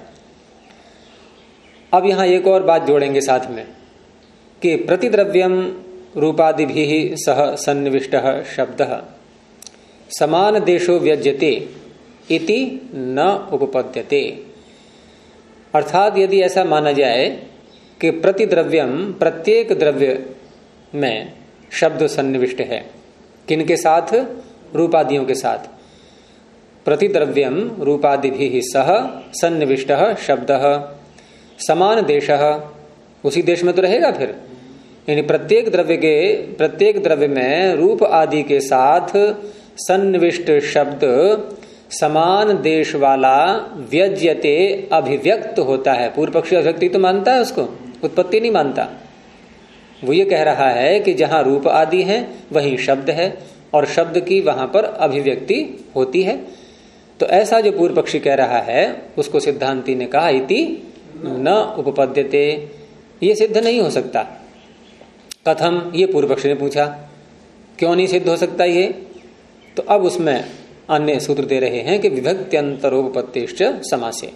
अब यहां एक और बात जोड़ेंगे साथ में कि प्रतिद्रव्यम रूपादिभिः सह सन्निविष्टः शब्दः समान देशो व्यज्यते इति न उपपद्यते। अर्थात यदि ऐसा माना जाए कि प्रतिद्रव्यम, प्रत्येक द्रव्य में शब्द सन्निविष्ट है, किनके साथ? रूपादियों के साथ। प्रतिद्रव्यम रूपादिभिः सह सन्निविष्टः शब्दः समान देशः, उसी देश में तो रहेगा फिर, यानी प्रत्येक द्रव्य में रूप आदि के साथ सन्निविष्ट शब्द समान देश वाला व्यज्यते अभिव्यक्त होता है। पूर्व पक्षी अभिव्यक्ति तो मानता है उसको, उत्पत्ति नहीं मानता। वो ये कह रहा है कि जहां रूप आदि है वहीं शब्द है, और शब्द की वहां पर अभिव्यक्ति होती है। तो ऐसा जो पूर्व पक्षी कह रहा है उसको सिद्धांति ने कहा इति न उपपद्यते, ये सिद्ध नहीं हो सकता। कथम, ये पूर्व पक्षी ने पूछा, क्यों नहीं सिद्ध हो सकता ये? तो अब उसमें अन्य सूत्र दे रहे हैं कि विभक्त्यंतरोपपत्तिश्च समासे।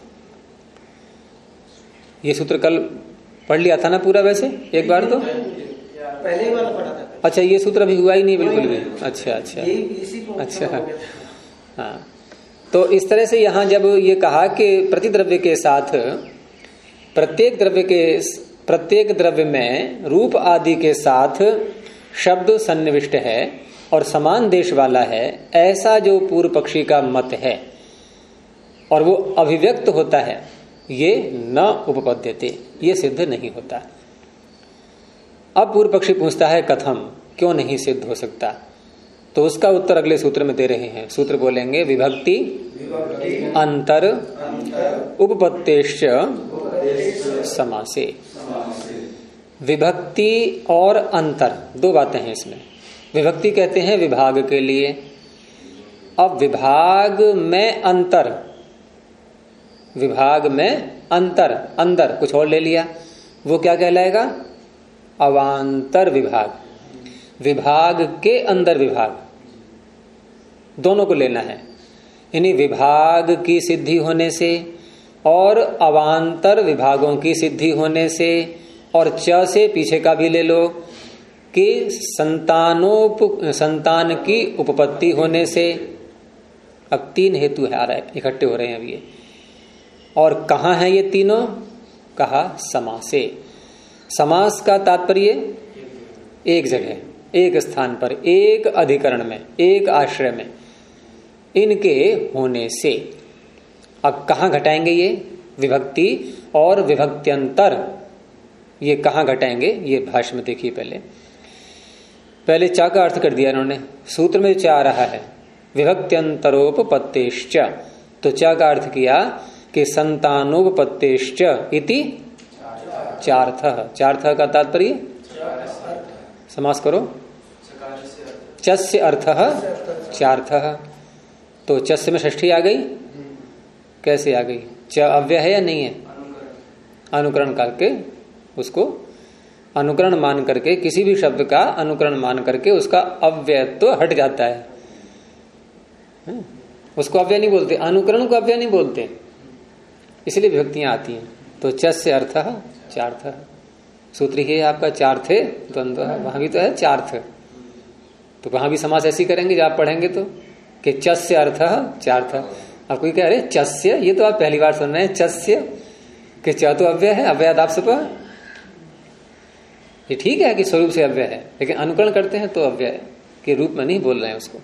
ये सूत्र कल पढ़ लिया था ना पूरा, वैसे एक बार तो पहले वाला पढ़ा था। अच्छा, ये सूत्र अभी हुआ ही नहीं बिल्कुल भी। अच्छा हाँ, तो इस तरह से यहां जब ये कहा कि प्रतिद्रव्य के साथ प्रत्येक द्रव्य में रूप आदि के साथ शब्द सन्निविष्ट है और समान देश वाला है, ऐसा जो पूर्व पक्षी का मत है और वो अभिव्यक्त होता है, ये न उपपद्यते, ये सिद्ध नहीं होता। अब पूर्व पक्षी पूछता है कथम, क्यों नहीं सिद्ध हो सकता? तो उसका उत्तर अगले सूत्र में दे रहे हैं। सूत्र बोलेंगे विभक्ति अंतर उपपत्तेश्च समासे। विभक्ति और अंतर दो बातें हैं इसमें। विभक्ति कहते हैं विभाग के लिए, अब विभाग में अंतर, विभाग में अंतर, अंदर कुछ और ले लिया, वो क्या कहलाएगा? अवांतर विभाग। विभाग के अंदर विभाग, दोनों को लेना है। यानी विभाग की सिद्धि होने से और अवांतर विभागों की सिद्धि होने से, और च से पीछे का भी ले लो कि संतान की उपपत्ति होने से। अब तीन हेतु है, आ रहा है, इकट्ठे हो रहे हैं अब ये। और कहाँ है ये तीनों? कहा समासे। समास का तात्पर्य एक जगह, एक स्थान पर, एक अधिकरण में, एक आश्रय में, इनके होने से अब कहाँ घटाएंगे ये विभक्ति और विभक्त्यंतर, ये कहाँ घटाएंगे ये भाष्य में देखिए। पहले चा का अर्थ कर दिया इन्होंने, सूत्र में चा आ रहा है विभक्त्यंतरोपपत्तेश्च, तो चा का अर्थ किया कि संतानोपपत्तेश्च इति चार्थः। चार्थः का तात्पर्य समास करो, चस्य अर्थः चार्थः, तो चस्य में षष्ठी आ गई, कैसे आ गई? च अव्यय है या नहीं है? अनुकरण करके उसको अनुकरण मान करके, किसी भी शब्द का अनुकरण मान करके उसका अव्ययत्व हट जाता है, उसको अव्यय नहीं बोलते, अनुकरण को अव्यय नहीं बोलते, इसलिए विभक्तियां आती हैं। तो चस्य अर्थः चार्थः, सूत्र ही है आपका चार्थे द्वंद्व, वहां भी तो है चार्थ, तो वहां भी समास ऐसी करेंगे जब आप पढ़ेंगे तो कि चस्य अर्थः चार्थः। आप कोई कह रहे चस्य, ये तो आप पहली बार सुन रहे हैं चस्य, कि च तो अव्यय है, अव्ययादापसप, ये ठीक है कि स्वरूप से अव्यय है, लेकिन अनुकरण करते हैं तो अव्यय के रूप में नहीं बोल रहे हैं उसको।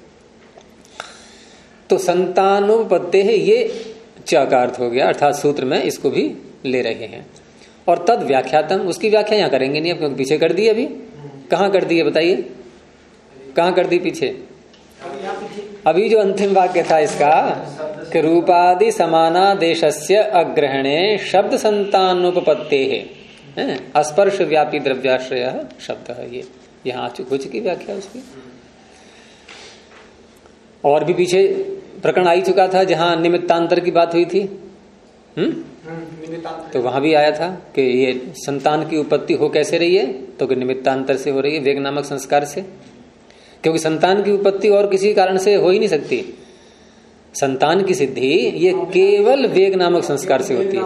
तो संतानोपत्ते है, ये च का अर्थ हो गया, अर्थात सूत्र में इसको भी ले रहे हैं। और तद व्याख्यातम, उसकी व्याख्या यहां करेंगे नहीं, क्योंकि पीछे कर दी अभी। कहां कर दी है बताइए, कहां कर दी पीछे? अभी जो अंतिम वाक्य था इसका कि रूपादि समानादेशस्य अग्रहणे शब्द संतानोपपत्ते है, अस्पर्श व्यापी द्रव्याश्रय शब्द है, ये यहां हो चुकी व्याख्या उसकी। और भी पीछे प्रकरण आ ही चुका था जहां निमित्तांतर की बात हुई थी, तो वहां भी आया था कि ये संतान की उत्पत्ति हो कैसे रही है, तो कि निमित्तांतर से हो रही है, वेग नामक संस्कार से, क्योंकि संतान की उत्पत्ति और किसी कारण से हो ही नहीं सकती। संतान की सिद्धि ये केवल वेग नामक संस्कार से होती है।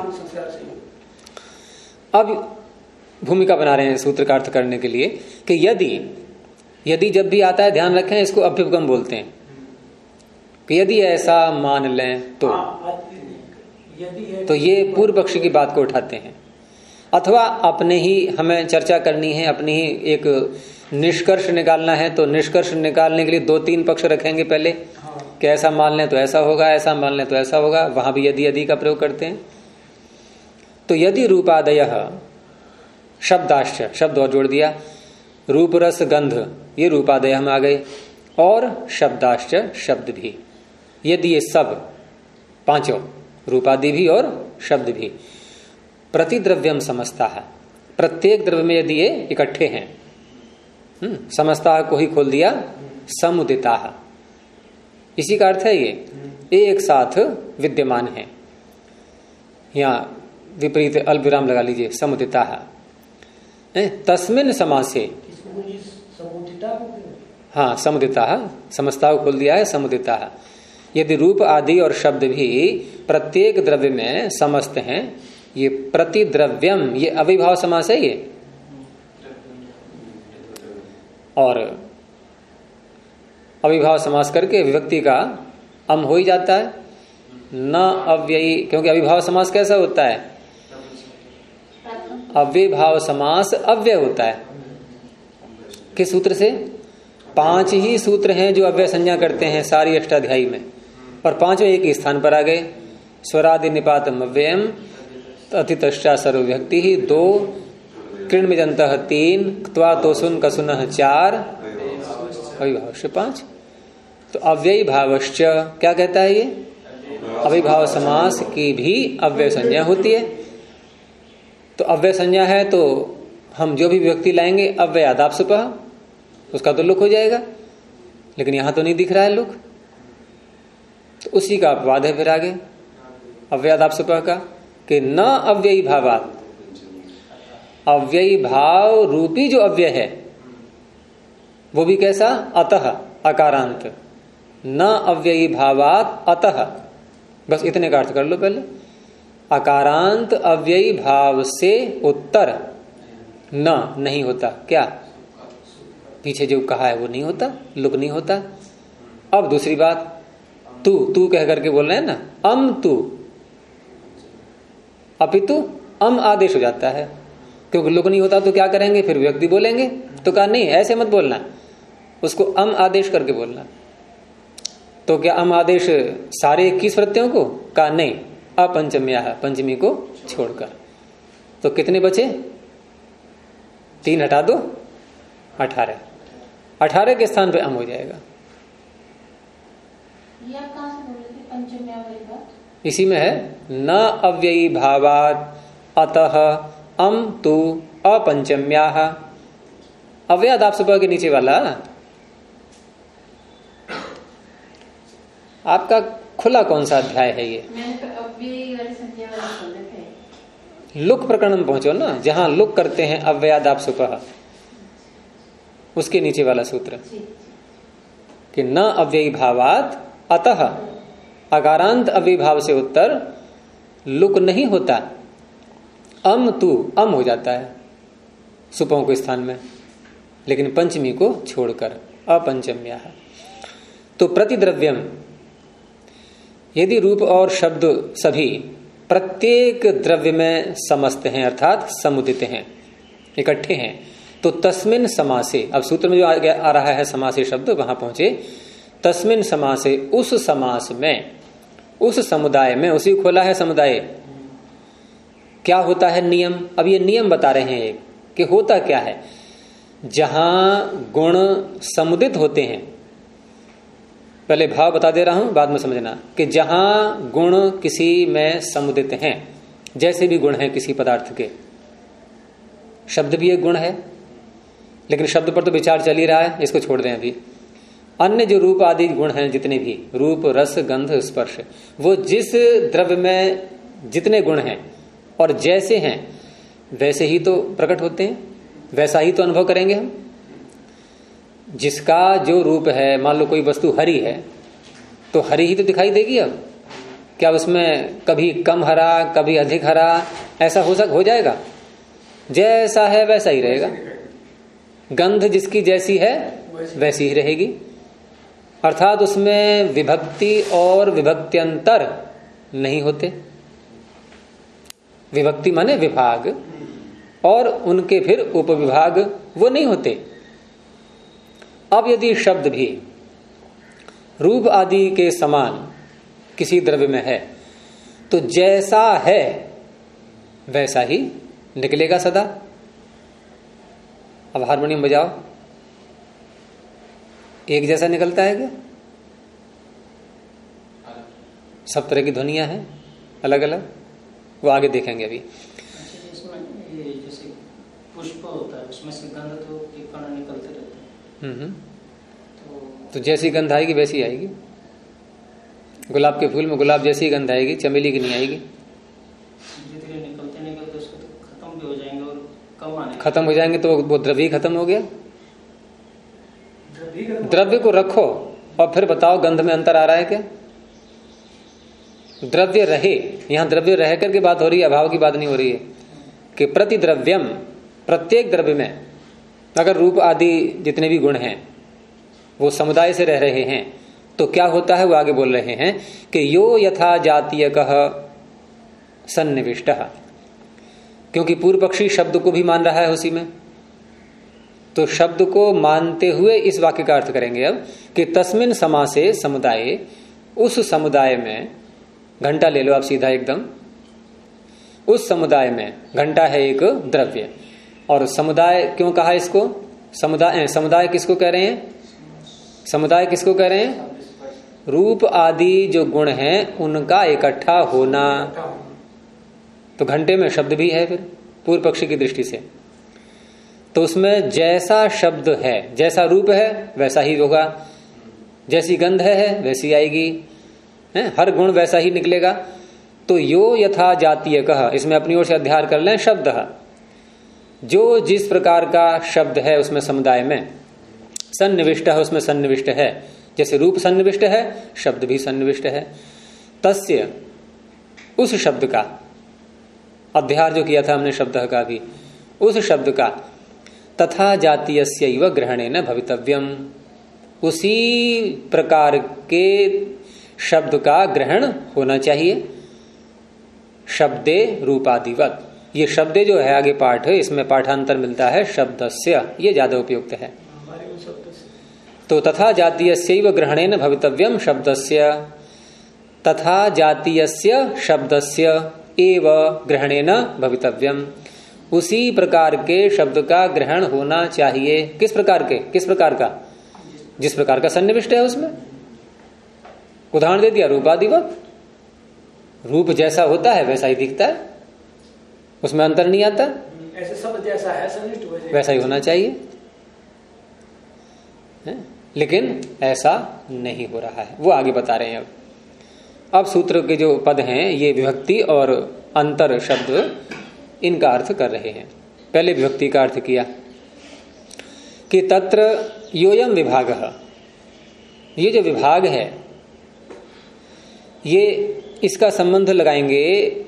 अब भूमिका बना रहे हैं सूत्र का अर्थ करने के लिए कि यदि जब भी आता है, ध्यान रखें इसको अभ्युपगम बोलते हैं, कि यदि ऐसा मान लें तो ये पूर्व पक्ष की बात को उठाते हैं, अथवा अपने ही हमें चर्चा करनी है, अपनी ही एक निष्कर्ष निकालना है, तो निष्कर्ष निकालने के लिए 2-3 पक्ष रखेंगे पहले, कि ऐसा मान लें तो ऐसा होगा, ऐसा मान लें तो ऐसा होगा, वहां भी यदि का प्रयोग करते हैं। तो यदि रूपादय शब्दाश्च, शब्द और जोड़ दिया, रूप रस गंध, ये रूपादय हम आ गए, और शब्दाश्च शब्द भी, यदि ये सब पांचों रूपादि भी और शब्द भी प्रतिद्रव्यम समझता है, प्रत्येक द्रव्य में यदि ये इकट्ठे हैं, समझता को ही खोल दिया, समुदिता, इसी का अर्थ है ये एक साथ विद्यमान है। यहाँ विपरीत अल्पविराम लगा लीजिए, समुदिता तस्मिन समासे, हाँ समुदिता, समझता को खोल दिया है समुदिता। यदि रूप आदि और शब्द भी प्रत्येक द्रव्य में समस्त हैं, ये प्रतिद्रव्यम, ये अविभाव समास है ये, और अविभाव समास करके विभक्ति का अम हो ही जाता है, न अव्ययी, क्योंकि अविभाव समास कैसा होता है? अव्यभाव समास अव्यय होता है। किस सूत्र से? 5 ही सूत्र हैं जो अव्यय संज्ञा करते हैं सारी अष्टाध्यायी में, और 5 एक ही स्थान पर आ गए। स्वरादि निपातम अव्ययम, अतितश्चा सर्वव्यक्ति ही 2, कृण्मिजन्तः 3, क्त्वा तोसुन कसुनः 4, अविभावश्च 5। तो अव्ययी भावश्च क्या कहता है ये? अविभाव समास की भी अव्यय संज्ञा होती है। तो अव्यय संज्ञा है तो हम जो भी विभक्ति लाएंगे अव्ययादापसुपः, उसका तो लुक हो जाएगा, लेकिन यहां तो नहीं दिख रहा है लुक, तो उसी का अपवाद है फिर आगे अव्ययादापसुपः का, कि न अव्ययी भावात, अव्ययी भाव रूपी जो अव्यय है वो भी कैसा? अतः अकारांत, न अव्ययी भावात अतः, बस इतने का अर्थ कर लो पहले। अकारांत अव्ययी भाव से उत्तर न नहीं होता, क्या? पीछे जो कहा है वो नहीं होता, लुक नहीं होता। अब दूसरी बात, तू कह करके बोल रहे हैं ना, अम तू, अपितु अम आदेश हो जाता है, क्योंकि लुक नहीं होता तो क्या करेंगे, फिर व्यक्ति बोलेंगे। तो कहा नहीं, ऐसे मत बोलना, उसको अम आदेश करके बोलना। तो क्या अम आदेश सारे 21 वृत्तियों को? कहा नहीं, अपंचम्या, पंचमी को छोड़कर। तो कितने बचे? 3 हटा दो, 18। 18 के स्थान पे अम हो जाएगा। ये आप कहां से बोल रहे थे, पंचम्या वाली बात? इसी में है, न अव्ययी भावात अतः अम तु अपंचम्या। अव्ययादाप सुबह के नीचे वाला आपका खुला कौन सा अध्याय है ये? मैंने तो अव्ययी वाली संज्ञा वाला खोले थे। लुक प्रकरण में पहुंचो ना, जहां लुक करते हैं अव्ययादाप सुबह, उसके नीचे वाला सूत्र कि न अव्ययी भावात अतः, अकारांत अव्ययीभाव से उत्तर लुक नहीं होता, अम तू अम हो जाता है सुपों के स्थान में, लेकिन पंचमी को छोड़कर अपंचम्या। तो प्रतिद्रव्यम, यदि रूप और शब्द सभी प्रत्येक द्रव्य में समस्त हैं, अर्थात समुदित हैं, इकट्ठे हैं, तो तस्मिन समासे, अब सूत्र में जो आ रहा है समासे शब्द, वहां पहुंचे, तस्मिन समासे, उस समास में, उस समुदाय में, उसी खोला है समुदाय, क्या होता है नियम। अब ये नियम बता रहे हैं एक, कि होता क्या है। जहां गुण समुदित होते हैं, पहले भाव बता दे रहा हूं, बाद में समझना, कि जहां गुण किसी में समुदित हैं, जैसे भी गुण हैं किसी पदार्थ के, शब्द भी एक गुण है, लेकिन शब्द पर तो विचार चल ही रहा है, इसको छोड़ दें अभी। अन्य जो रूप आदि गुण हैं, जितने भी रूप, रस, गंध, स्पर्श, वो जिस द्रव्य में जितने गुण हैं और जैसे हैं वैसे ही तो प्रकट होते हैं, वैसा ही तो अनुभव करेंगे हम। जिसका जो रूप है, मान लो कोई वस्तु हरी है, तो हरी ही तो दिखाई देगी। अब क्या उसमें कभी कम हरा, कभी अधिक हरा, ऐसा हो जाएगा? जैसा है वैसा ही रहेगा। गंध जिसकी जैसी है वैसी ही रहेगी, अर्थात उसमें विभक्ति और विभक्त्यंतर नहीं होते। विभक्ति माने विभाग, और उनके फिर उपविभाग वो नहीं होते। अब यदि शब्द भी रूप आदि के समान किसी द्रव्य में है, तो जैसा है वैसा ही निकलेगा सदा। अब हारमोनियम बजाओ, एक जैसा निकलता है क्या? सब तरह की ध्वनियां हैं अलग अलग, वो आगे देखेंगे अभी। जैसे पुष्प होता है, उसमें से गंध तो एक कण निकलते रहते हैं। तो जैसी गंध आएगी वैसी आएगी। गुलाब के फूल में गुलाब जैसी गंध आएगी, चमेली की नहीं आएगी। धीरे-धीरे निकलते निकलते उसको तो खत्म भी हो जाएंगे और कम आने, खत्म हो जाएंगे, तो वो द्रव्य खत्म हो गया। द्रव्य को रखो और फिर बताओ गंध में अंतर आ रहा है क्या? द्रव्य रहे, यहां द्रव्य रह करके बात हो रही है, अभाव की बात नहीं हो रही है। कि प्रतिद्रव्यम, प्रत्येक द्रव्य में अगर रूप आदि जितने भी गुण हैं वो समुदाय से रह रहे हैं, तो क्या होता है, वो आगे बोल रहे हैं कि यो यथा जातीयकः सन्निविष्टः, क्योंकि पूर्व पक्षी शब्द को भी मान रहा है उसी में, तो शब्द को मानते हुए इस वाक्य का अर्थ करेंगे अब कि तस्मिन समासे समुदाय, उस समुदाय में, घंटा ले लो आप सीधा एकदम, उस समुदाय में, घंटा है एक द्रव्य, और समुदाय क्यों कहा इसको? समुदाय किसको कह रहे हैं? समुदाय किसको कह रहे हैं? रूप आदि जो गुण हैं उनका इकट्ठा होना। तो घंटे में शब्द भी है फिर पूर्व पक्षी की दृष्टि से, तो उसमें जैसा शब्द है, जैसा रूप है वैसा ही होगा, जैसी गंध है वैसी आएगी, है हर गुण वैसा ही निकलेगा। तो यो यथा जातीय कह, इसमें अपनी ओर से अध्याय कर लें शब्द, जो जिस प्रकार का शब्द है उसमें समुदाय में, सन्निविष्ट है उसमें सन्निविष्ट है, जैसे रूप सन्निविष्ट है शब्द भी सन्निविष्ट है। तस्य, उस शब्द का अध्याय जो किया था हमने शब्द का भी, उस शब्द का तथा जातीयस्यैव ग्रहणेन भवितव्यम, उसी प्रकार के शब्द का ग्रहण होना चाहिए। शब्दे रूपादिवत, ये शब्द जो है आगे पाठ है, इसमें पाठांतर मिलता है शब्दस्य, ये ज्यादा उपयुक्त है। तो तथा जातीयस्यैव ग्रहणेन भवितव्यम शब्दस्य, तथा जातीयस्य शब्दस्य एव ग्रहणेन भवितव्यम, उसी प्रकार के शब्द का ग्रहण होना चाहिए। किस प्रकार का? जिस प्रकार का सन्निविष्ट है उसमें। उदाहरण दे दिया रूपादिवत, रूप जैसा होता है वैसा ही दिखता है, उसमें अंतर नहीं आता। ऐसे सब जैसा है सन्निविष्ट वैसा ही होना चाहिए है? लेकिन ऐसा नहीं हो रहा है, वो आगे बता रहे हैं। अब सूत्र के जो पद हैं ये विभक्ति और अंतर शब्द इनका अर्थ कर रहे हैं। पहले विभक्ति का अर्थ किया कि तत्र योयम विभागः, ये जो विभाग है ये इसका संबंध लगाएंगे,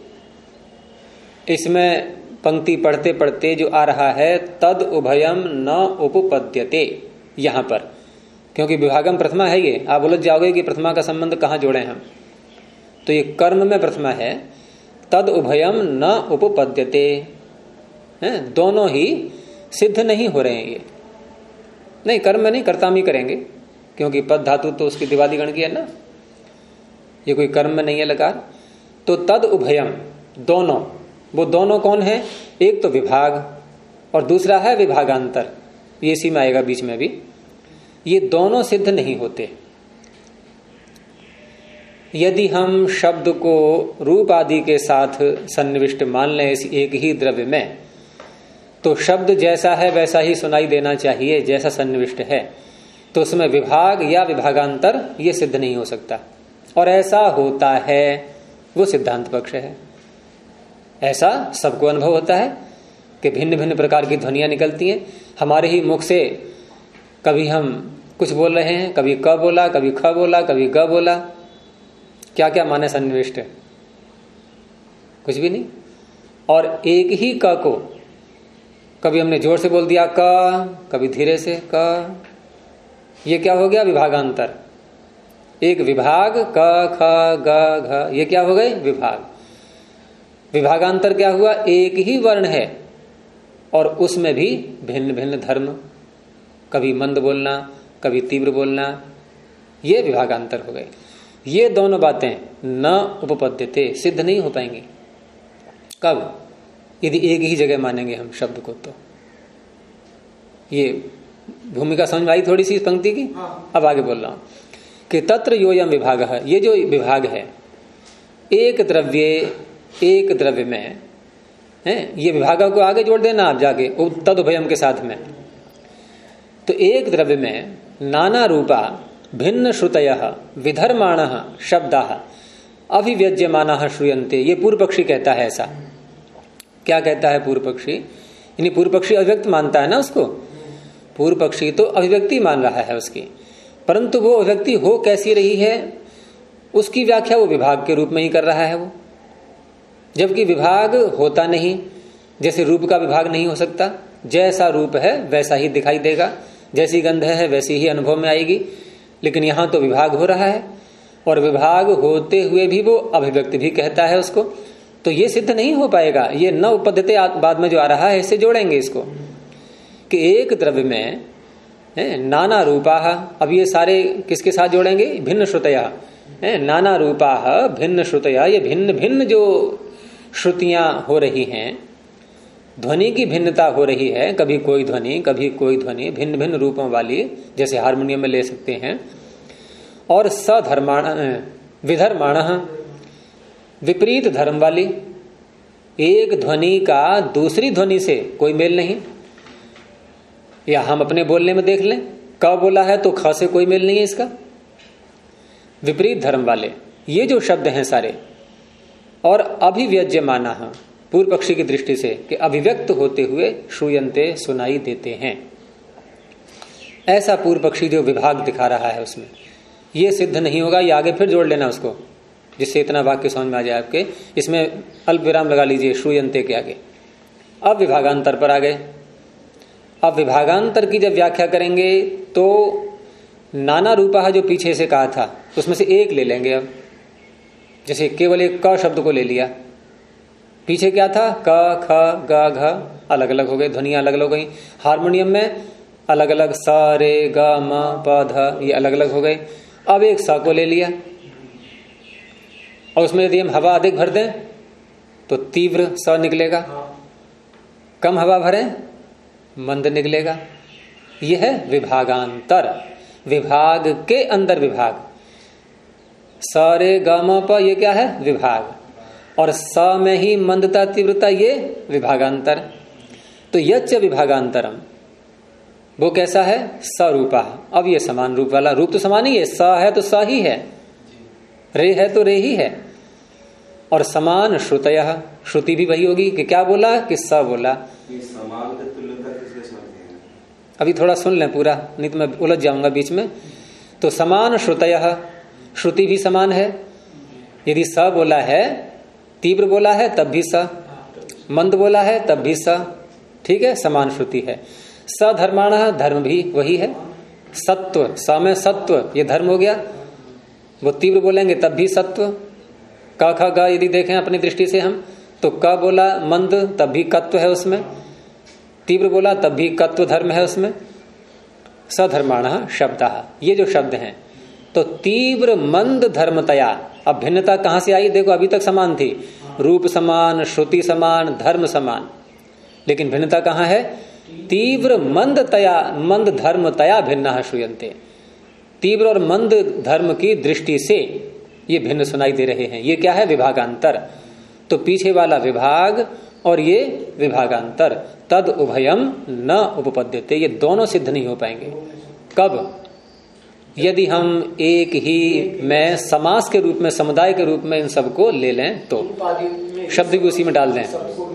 इसमें पंक्ति पढ़ते पढ़ते जो आ रहा है तद उभयम न उपपद्यते, यहां पर क्योंकि विभागम प्रथमा है ये, आप उलझ जाओगे कि प्रथमा का संबंध कहां जोड़े हम। तो ये कर्म में प्रथमा है, तद उभयम न उपपद्यते, दोनों ही सिद्ध नहीं हो रहे हैं। ये नहीं, कर्म में नहीं, कर्ता में करेंगे क्योंकि पद धातु तो उसकी दिवादी गण की है ना, ये कोई कर्म में नहीं है लकार। तो तद उभयम, दोनों, वो दोनों कौन है? एक तो विभाग और दूसरा है विभागांतर, ये इसी में आएगा बीच में भी। ये दोनों सिद्ध नहीं होते। यदि हम शब्द को रूप आदि के साथ सन्निविष्ट मान लें इस एक ही द्रव्य में, तो शब्द जैसा है वैसा ही सुनाई देना चाहिए जैसा सन्निविष्ट है, तो उसमें विभाग या विभागांतर ये सिद्ध नहीं हो सकता। और ऐसा होता है वो सिद्धांत पक्ष है। ऐसा सबको अनुभव होता है कि भिन्न भिन्न प्रकार की ध्वनियां निकलती हैं हमारे ही मुख से। कभी हम कुछ बोल रहे हैं, कभी क बोला, कभी ख बोला, कभी ग बोला, क्या क्या माने सन्निविष्ट? कुछ भी नहीं। और एक ही क को कभी हमने जोर से बोल दिया क, कभी धीरे से क, ये क्या हो गया? विभागांतर। एक विभाग क ख ग घ, ये क्या हो गए? विभाग। विभागांतर क्या हुआ? एक ही वर्ण है और उसमें भी भिन्न भिन्न धर्म, कभी मंद बोलना, कभी तीव्र बोलना, ये विभागांतर हो गए। ये दोनों बातें न उपपद्यते, सिद्ध नहीं हो पाएंगी। कब? यदि एक ही जगह मानेंगे हम शब्द को। तो ये भूमिका समझ में आई थोड़ी सी इस पंक्ति की। अब आगे बोल रहा हूं कि तत्र योयम विभाग है, ये जो विभाग है एक द्रव्य में है, ये विभाग को आगे जोड़ देना आप जाके तद उभयम के साथ में। तो एक द्रव्य में नाना रूपा भिन्न श्रुतयः विधर्माणः शब्दाः अभिव्यज्यमानाः श्रूयन्ते, ये पूर्व पक्षी कहता है। ऐसा क्या कहता है पूर्व पक्षी? यानी पूर्व पक्षी अभिव्यक्त मानता है ना उसको। पूर्व पक्षी तो अभिव्यक्ति मान रहा है उसकी, परंतु वो अभिव्यक्ति हो कैसी रही है उसकी व्याख्या वो विभाग के रूप में ही कर रहा है वो, जबकि विभाग होता नहीं। जैसे रूप का विभाग नहीं हो सकता, जैसा रूप है वैसा ही दिखाई देगा, जैसी गंध है वैसी ही अनुभव में आएगी। लेकिन यहां तो विभाग हो रहा है और विभाग होते हुए भी वो अभिव्यक्ति भी कहता है उसको, तो ये सिद्ध नहीं हो पाएगा। ये न उपपद्यते बाद में जो आ रहा है इससे जोड़ेंगे इसको कि एक द्रव्य में नाना रूपा। अब ये सारे किसके साथ जोड़ेंगे? भिन्न श्रुतया, नाना रूपा भिन्न श्रुतया, ये भिन्न भिन्न जो श्रुतियां हो रही हैं, ध्वनि की भिन्नता हो रही है, कभी कोई ध्वनि कभी कोई ध्वनि, भिन्न भिन्न रूपों वाली, जैसे हारमोनियम में ले सकते हैं। और सधर्माण विधर्माण, विपरीत धर्म वाली, एक ध्वनि का दूसरी ध्वनि से कोई मेल नहीं। या हम अपने बोलने में देख लें, क बोला है तो ख से कोई मेल नहीं है इसका। विपरीत धर्म वाले ये जो शब्द हैं सारे। और अभिव्यज्यमाना, पूर्व पक्षी की दृष्टि से कि अभिव्यक्त होते हुए श्रूयन्ते, सुनाई देते हैं। ऐसा पूर्व पक्षी जो विभाग दिखा रहा है उसमें ये सिद्ध नहीं होगा। ये आगे फिर जोड़ लेना उसको, जिससे इतना वाक्य समझ में आ जाए आपके। इसमें अल्प विराम लगा लीजिए श्रूयन्ते के आगे। अब विभागांतर पर आ गए। अब विभागांतर की जब व्याख्या करेंगे तो नाना रूपा जो पीछे से कहा था उसमें से एक ले लेंगे। अब जैसे केवल एक क शब्द को ले लिया, पीछे क्या था? क ख ग घ अलग अलग हो गए, ध्वनियां अलग अलग हो गई। हारमोनियम में अलग अलग स रे ग म प ध, ये अलग अलग हो गए। अब एक स को ले लिया और उसमें यदि हम हवा अधिक भर दें तो तीव्र स निकलेगा, कम हवा भरें मंद निकलेगा। यह है विभागांतर, विभाग के अंदर विभाग। स रे ग म प ये क्या है? विभाग। और स में ही मंदता तीव्रता, ये विभागांतर। तो यच्च विभागांतरम, वो कैसा है? सरूपा। अब ये समान रूप वाला, रूप तो समान ही है, स है तो स ही है, रे है तो रे ही है। और समान श्रुतयः, श्रुति भी वही होगी कि क्या बोला? कि स बोला। ये समान का तुल्यता किसके समझते हैं? अभी थोड़ा सुन लें पूरा, नहीं तो मैं उलझ जाऊंगा बीच में। तो समान श्रुतयः, श्रुति भी समान है। यदि स बोला है, तीव्र बोला है तब भी स, मंद बोला है तब भी स, ठीक है, समान श्रुति है। सधर्माणः, धर्म भी वही है। सत्व, स में सत्व, ये धर्म हो गया। वो तीव्र बोलेंगे तब भी सत्व। क ख ग यदि देखें अपनी दृष्टि से हम, तो क बोला मंद तब भी कत्व है उसमें, तीव्र बोला तब भी कत्व धर्म है उसमें। सधर्माणः शब्दः, ये जो शब्द हैं, तो तीव्र मंद धर्मतया। अब भिन्नता कहां से आई? देखो अभी तक समान थी, रूप समान, श्रुति समान, धर्म समान, लेकिन भिन्नता कहां है? तीव्र मंदतया, मंद धर्मतया भिन्नः श्रूयन्ते। तीव्र और मंद धर्म की दृष्टि से ये भिन्न सुनाई दे रहे हैं। ये क्या है? विभागांतर। तो पीछे वाला विभाग और ये विभागांतर, तद उभयम न उपपद्यते, ये दोनों सिद्ध नहीं हो पाएंगे। कब? यदि हम एक ही में समास के रूप में, समुदाय के रूप में इन सबको ले लें तो, शब्द भी उसी में डाल दें,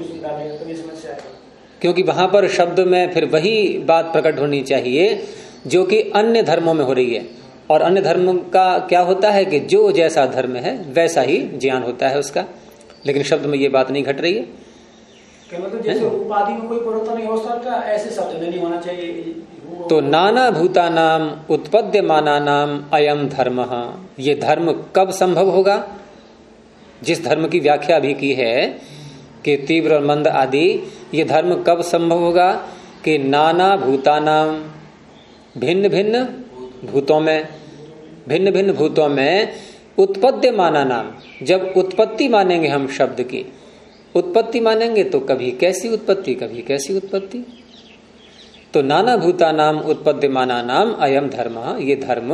क्योंकि वहां पर शब्द में फिर वही बात प्रकट होनी चाहिए जो कि अन्य धर्मों में हो रही है। और अन्य धर्म का क्या होता है कि जो जैसा धर्म है वैसा ही ज्ञान होता है उसका, लेकिन शब्द में ये बात नहीं घट रही है। मतलब जैसे उपाधि में कोई परिवर्तन नहीं हो सकता, ऐसे शब्द में नहीं होना चाहिए। तो नाना भूतानाम उत्पद्यमानानाम अयम धर्म, ये धर्म कब संभव होगा? जिस धर्म की व्याख्या अभी की है कि तीव्र और मंद आदि, ये धर्म कब संभव होगा? कि नाना भूतानाम, भिन्न भिन्न भूतों में, भिन्न भिन्न भूतों में उत्पद्यमानानाम, जब उत्पत्ति मानेंगे हम शब्द की, उत्पत्ति मानेंगे तो कभी कैसी उत्पत्ति, कभी कैसी उत्पत्ति। तो नाना भूतानाम उत्पद्यमानानाम अयम धर्म, ये धर्म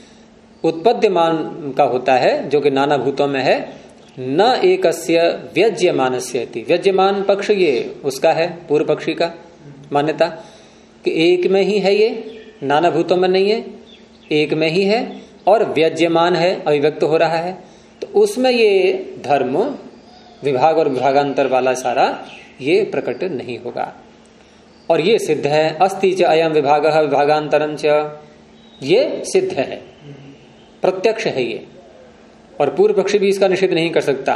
उत्पद्यमान का होता है जो कि नाना भूतों में है। न एकस्य व्यज्यमानस्यति, व्यज्यमान पक्ष ये उसका है, पूर्व पक्षी का मान्यता कि एक में ही है, ये नाना भूतों में नहीं है, एक में ही है और व्यज्यमान है, अभिव्यक्त हो रहा है। तो उसमें ये धर्म विभाग और विभागांतर वाला सारा ये प्रकट नहीं होगा। और ये सिद्ध है, अस्ति च अयम विभागः विभागांतरं च, ये सिद्ध है, प्रत्यक्ष है ये। और पूर्व पक्षी भी इसका निषेध नहीं कर सकता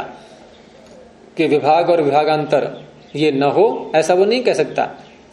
कि विभाग और विभागांतर ये न हो, ऐसा वो नहीं कह सकता।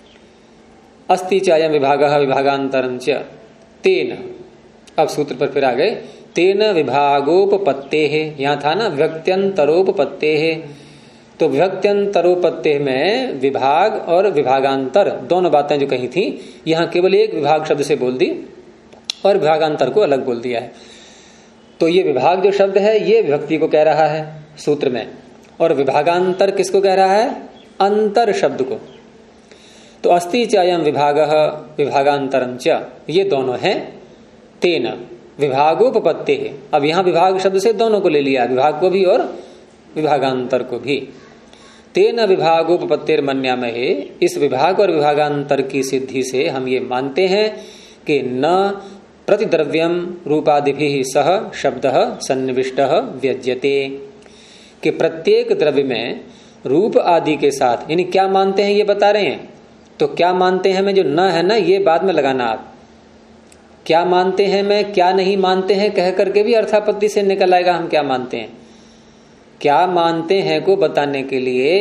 अस्ति च अयम विभागः विभागांतरं च तेन, अब सूत्र पर फिर आ गए, तेन विभागोपपत्ते है, यहां था ना व्यक्त्यंतरोपपत्ते है। तो व्यक्त्यंतरोपत्ते में विभाग और विभागांतर दोनों बातें जो कही थी, यहां केवल एक विभाग शब्द से बोल दी और विभागांतर को अलग बोल दिया है। तो ये विभाग जो शब्द है ये विभक्ति को कह रहा है सूत्र में, और विभागांतर किसको कह रहा है? अंतर शब्द को। तो अस्ति च अयम विभागः विभागांतरं च, ये दोनों हैं। तेन विभागोपपत्ते है, अब यहां विभाग शब्द से दोनों को ले लिया, विभाग को भी और विभागांतर को भी। तेन विभागोपपत्तिर्मन्यामहे, इस विभाग और विभागांतर की सिद्धि से हम ये मानते हैं कि न प्रतिद्रव्यम रूपादिभिः सह शब्दः सन्निविष्टः व्यज्यते, कि प्रत्येक द्रव्य में रूप आदि के साथ, यानी क्या मानते हैं ये बता रहे हैं। तो क्या मानते हैं में जो न है ना, ये बाद में लगाना आप, क्या मानते हैं में क्या नहीं मानते हैं कह करके भी अर्थापत्ति से निकल आएगा हम क्या मानते हैं। क्या मानते हैं को बताने के लिए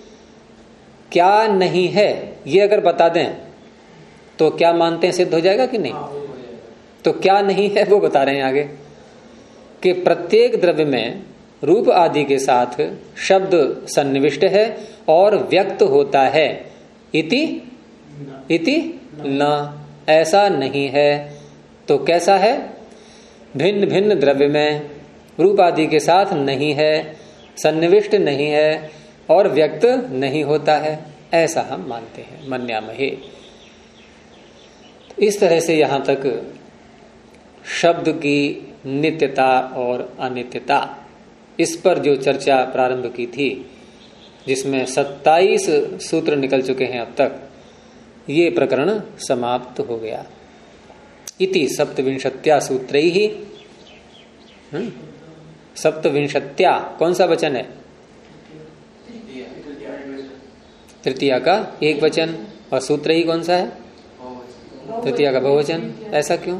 क्या नहीं है ये अगर बता दें तो क्या मानते हैं सिद्ध हो जाएगा कि नहीं। तो क्या नहीं है वो बता रहे हैं आगे कि प्रत्येक द्रव्य में रूप आदि के साथ शब्द सन्निविष्ट है और व्यक्त होता है। इति न, ऐसा नहीं है। तो कैसा है? भिन्न भिन्न द्रव्य में रूप आदि के साथ नहीं है, सन्निविष्ट नहीं है और व्यक्त नहीं होता है, ऐसा हम मानते हैं। मन्यामहे। इस तरह से यहां तक शब्द की नित्यता और अनित्यता, इस पर जो चर्चा प्रारंभ की थी, जिसमें 27 सूत्र निकल चुके हैं अब तक, ये प्रकरण समाप्त हो गया। इति सप्तविंशत्या सूत्रैहि। सप्तविंशत्या कौन सा वचन है? तृतीया का एक वचन, और सूत्र ही कौन सा है? तृतीया का बहुवचन। ऐसा क्यों?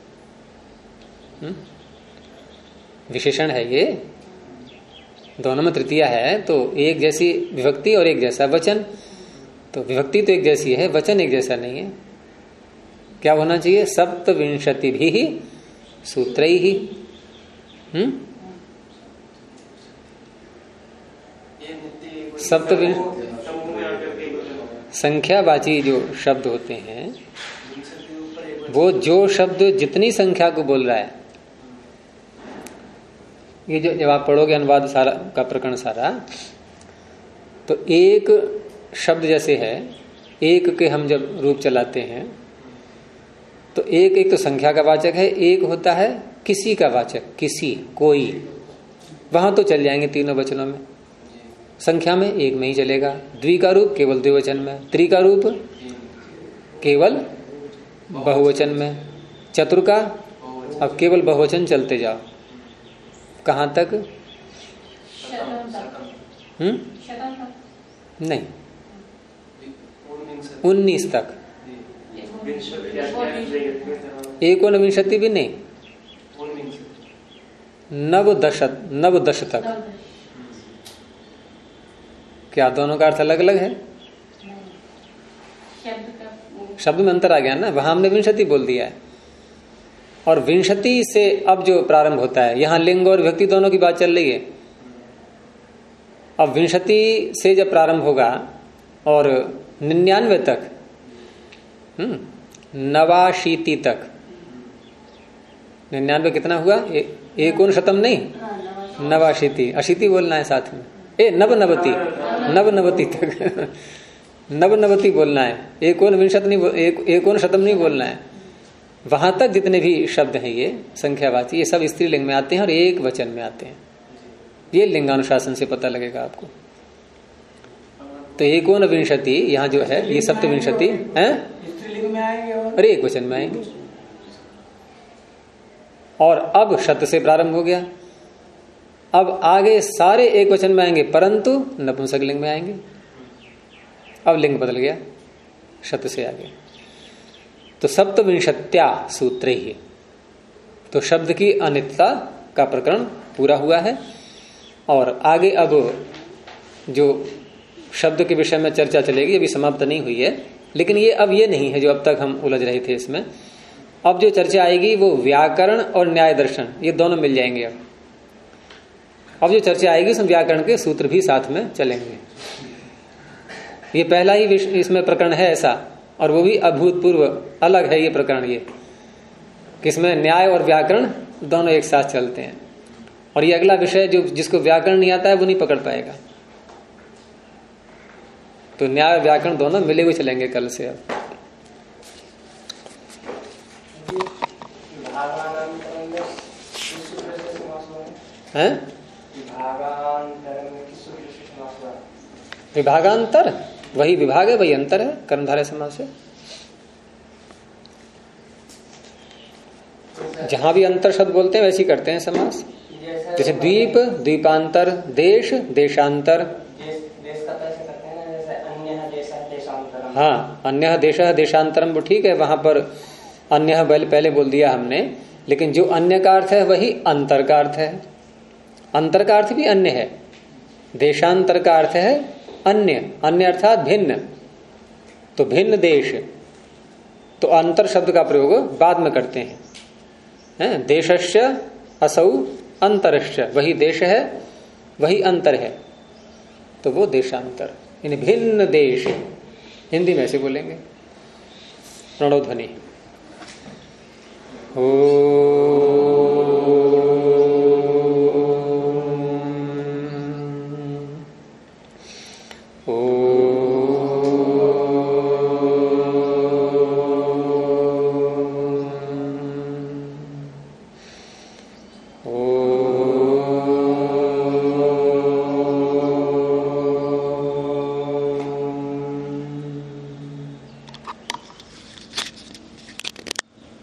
विशेषण है ये, दोनों में तृतीया है, तो एक जैसी विभक्ति और एक जैसा वचन। तो विभक्ति तो एक जैसी है, वचन एक जैसा नहीं है। क्या होना चाहिए? सप्तविंशति भी सूत्रैहि। संख्यावाची जो शब्द होते हैं, वो जो शब्द जितनी संख्या को बोल रहा है, ये जो जब आप पढ़ोगे अनुवाद सारा का प्रकरण सारा, तो एक शब्द जैसे है, एक के हम जब रूप चलाते हैं तो एक तो संख्या का वाचक है, एक होता है किसी का वाचक, किसी, कोई। वहां तो चल जाएंगे तीनों वचनों में, संख्या में एक में ही चलेगा। द्वि का रूप केवल द्विवचन में, त्रि का रूप केवल बहुवचन में, चतुर का अब केवल बहुवचन चलते जाओ। कहां तक? नहीं, 19 तक। एकोनविंशति भी नहीं, नवदश तक। क्या दोनों का अर्थ अलग अलग है? शब्द में अंतर आ गया ना, वहां हमने विंशति बोल दिया है। और विंशति से अब जो प्रारंभ होता है, यहां लिंग और विभक्ति दोनों की बात चल रही है। अब विंशति से जब प्रारंभ होगा और 99 तक, 89 तक, 99 कितना हुआ? एकोन शतम नहीं, 89, 80 बोलना है साथ में। नवनवति तक, नवनवति बोलना है, एकोन शतम नहीं बोलना है। वहां तक जितने भी शब्द हैं ये संख्यावाची, ये सब स्त्रीलिंग में आते हैं और एक वचन में आते हैं। ये लिंगानुशासन से पता लगेगा आपको। तो एकोनविंशति यहाँ जो है, ये सप्तविंशति है, स्त्रीलिंग में आएंगे और एक वचन में आएंगे। और अब शत से प्रारंभ हो गया, अब आगे सारे एक वचन में आएंगे, परंतु नपुंसक लिंग में आएंगे। अब लिंग बदल गया शत से आगे। तो सप्तविंशत्या सूत्र ही, तो शब्द की अनित्यता का प्रकरण पूरा हुआ है। और आगे अब जो शब्द के विषय में चर्चा चलेगी, अभी समाप्त नहीं हुई है, लेकिन ये अब ये नहीं है जो अब तक हम उलझ रहे थे इसमें। अब जो चर्चा आएगी वो व्याकरण और न्याय दर्शन, ये दोनों मिल जाएंगे। अब जो चर्चा आएगी उसमें व्याकरण के सूत्र भी साथ में चलेंगे। ये पहला ही इसमें प्रकरण है ऐसा, और वो भी अभूतपूर्व अलग है ये प्रकरण, ये किसमें न्याय और व्याकरण दोनों एक साथ चलते हैं। और ये अगला विषय जो जिसको व्याकरण नहीं आता है वो नहीं पकड़ पाएगा। तो न्याय और व्याकरण दोनों मिले हुए चलेंगे कल से। अब हैं? विभागांतर, वही विभाग है, वही अंतर है कर्मधारय समास से। जहां भी अंतर शब्द बोलते हैं वैसे ही करते हैं समास। जैसे द्वीप, द्वीपांतर, देश, देशांतर। हाँ, अन्य देश देशांतरम, वो ठीक है, वहां पर अन्य पहले बोल दिया हमने, लेकिन जो अन्य का अर्थ है वही अंतर का अर्थ है। अंतर का अर्थ भी अन्य है, देशांतर का अर्थ है अन्य, अन्य अर्थात भिन्न। तो भिन्न देश, तो अंतर शब्द का प्रयोग बाद में करते हैं। देशस्य असौ अंतरश्च, वही देश है वही अंतर है, तो वो देशांतर, यानी भिन्न देश। हिंदी में ऐसे बोलेंगे, प्रणव ध्वनि। ओ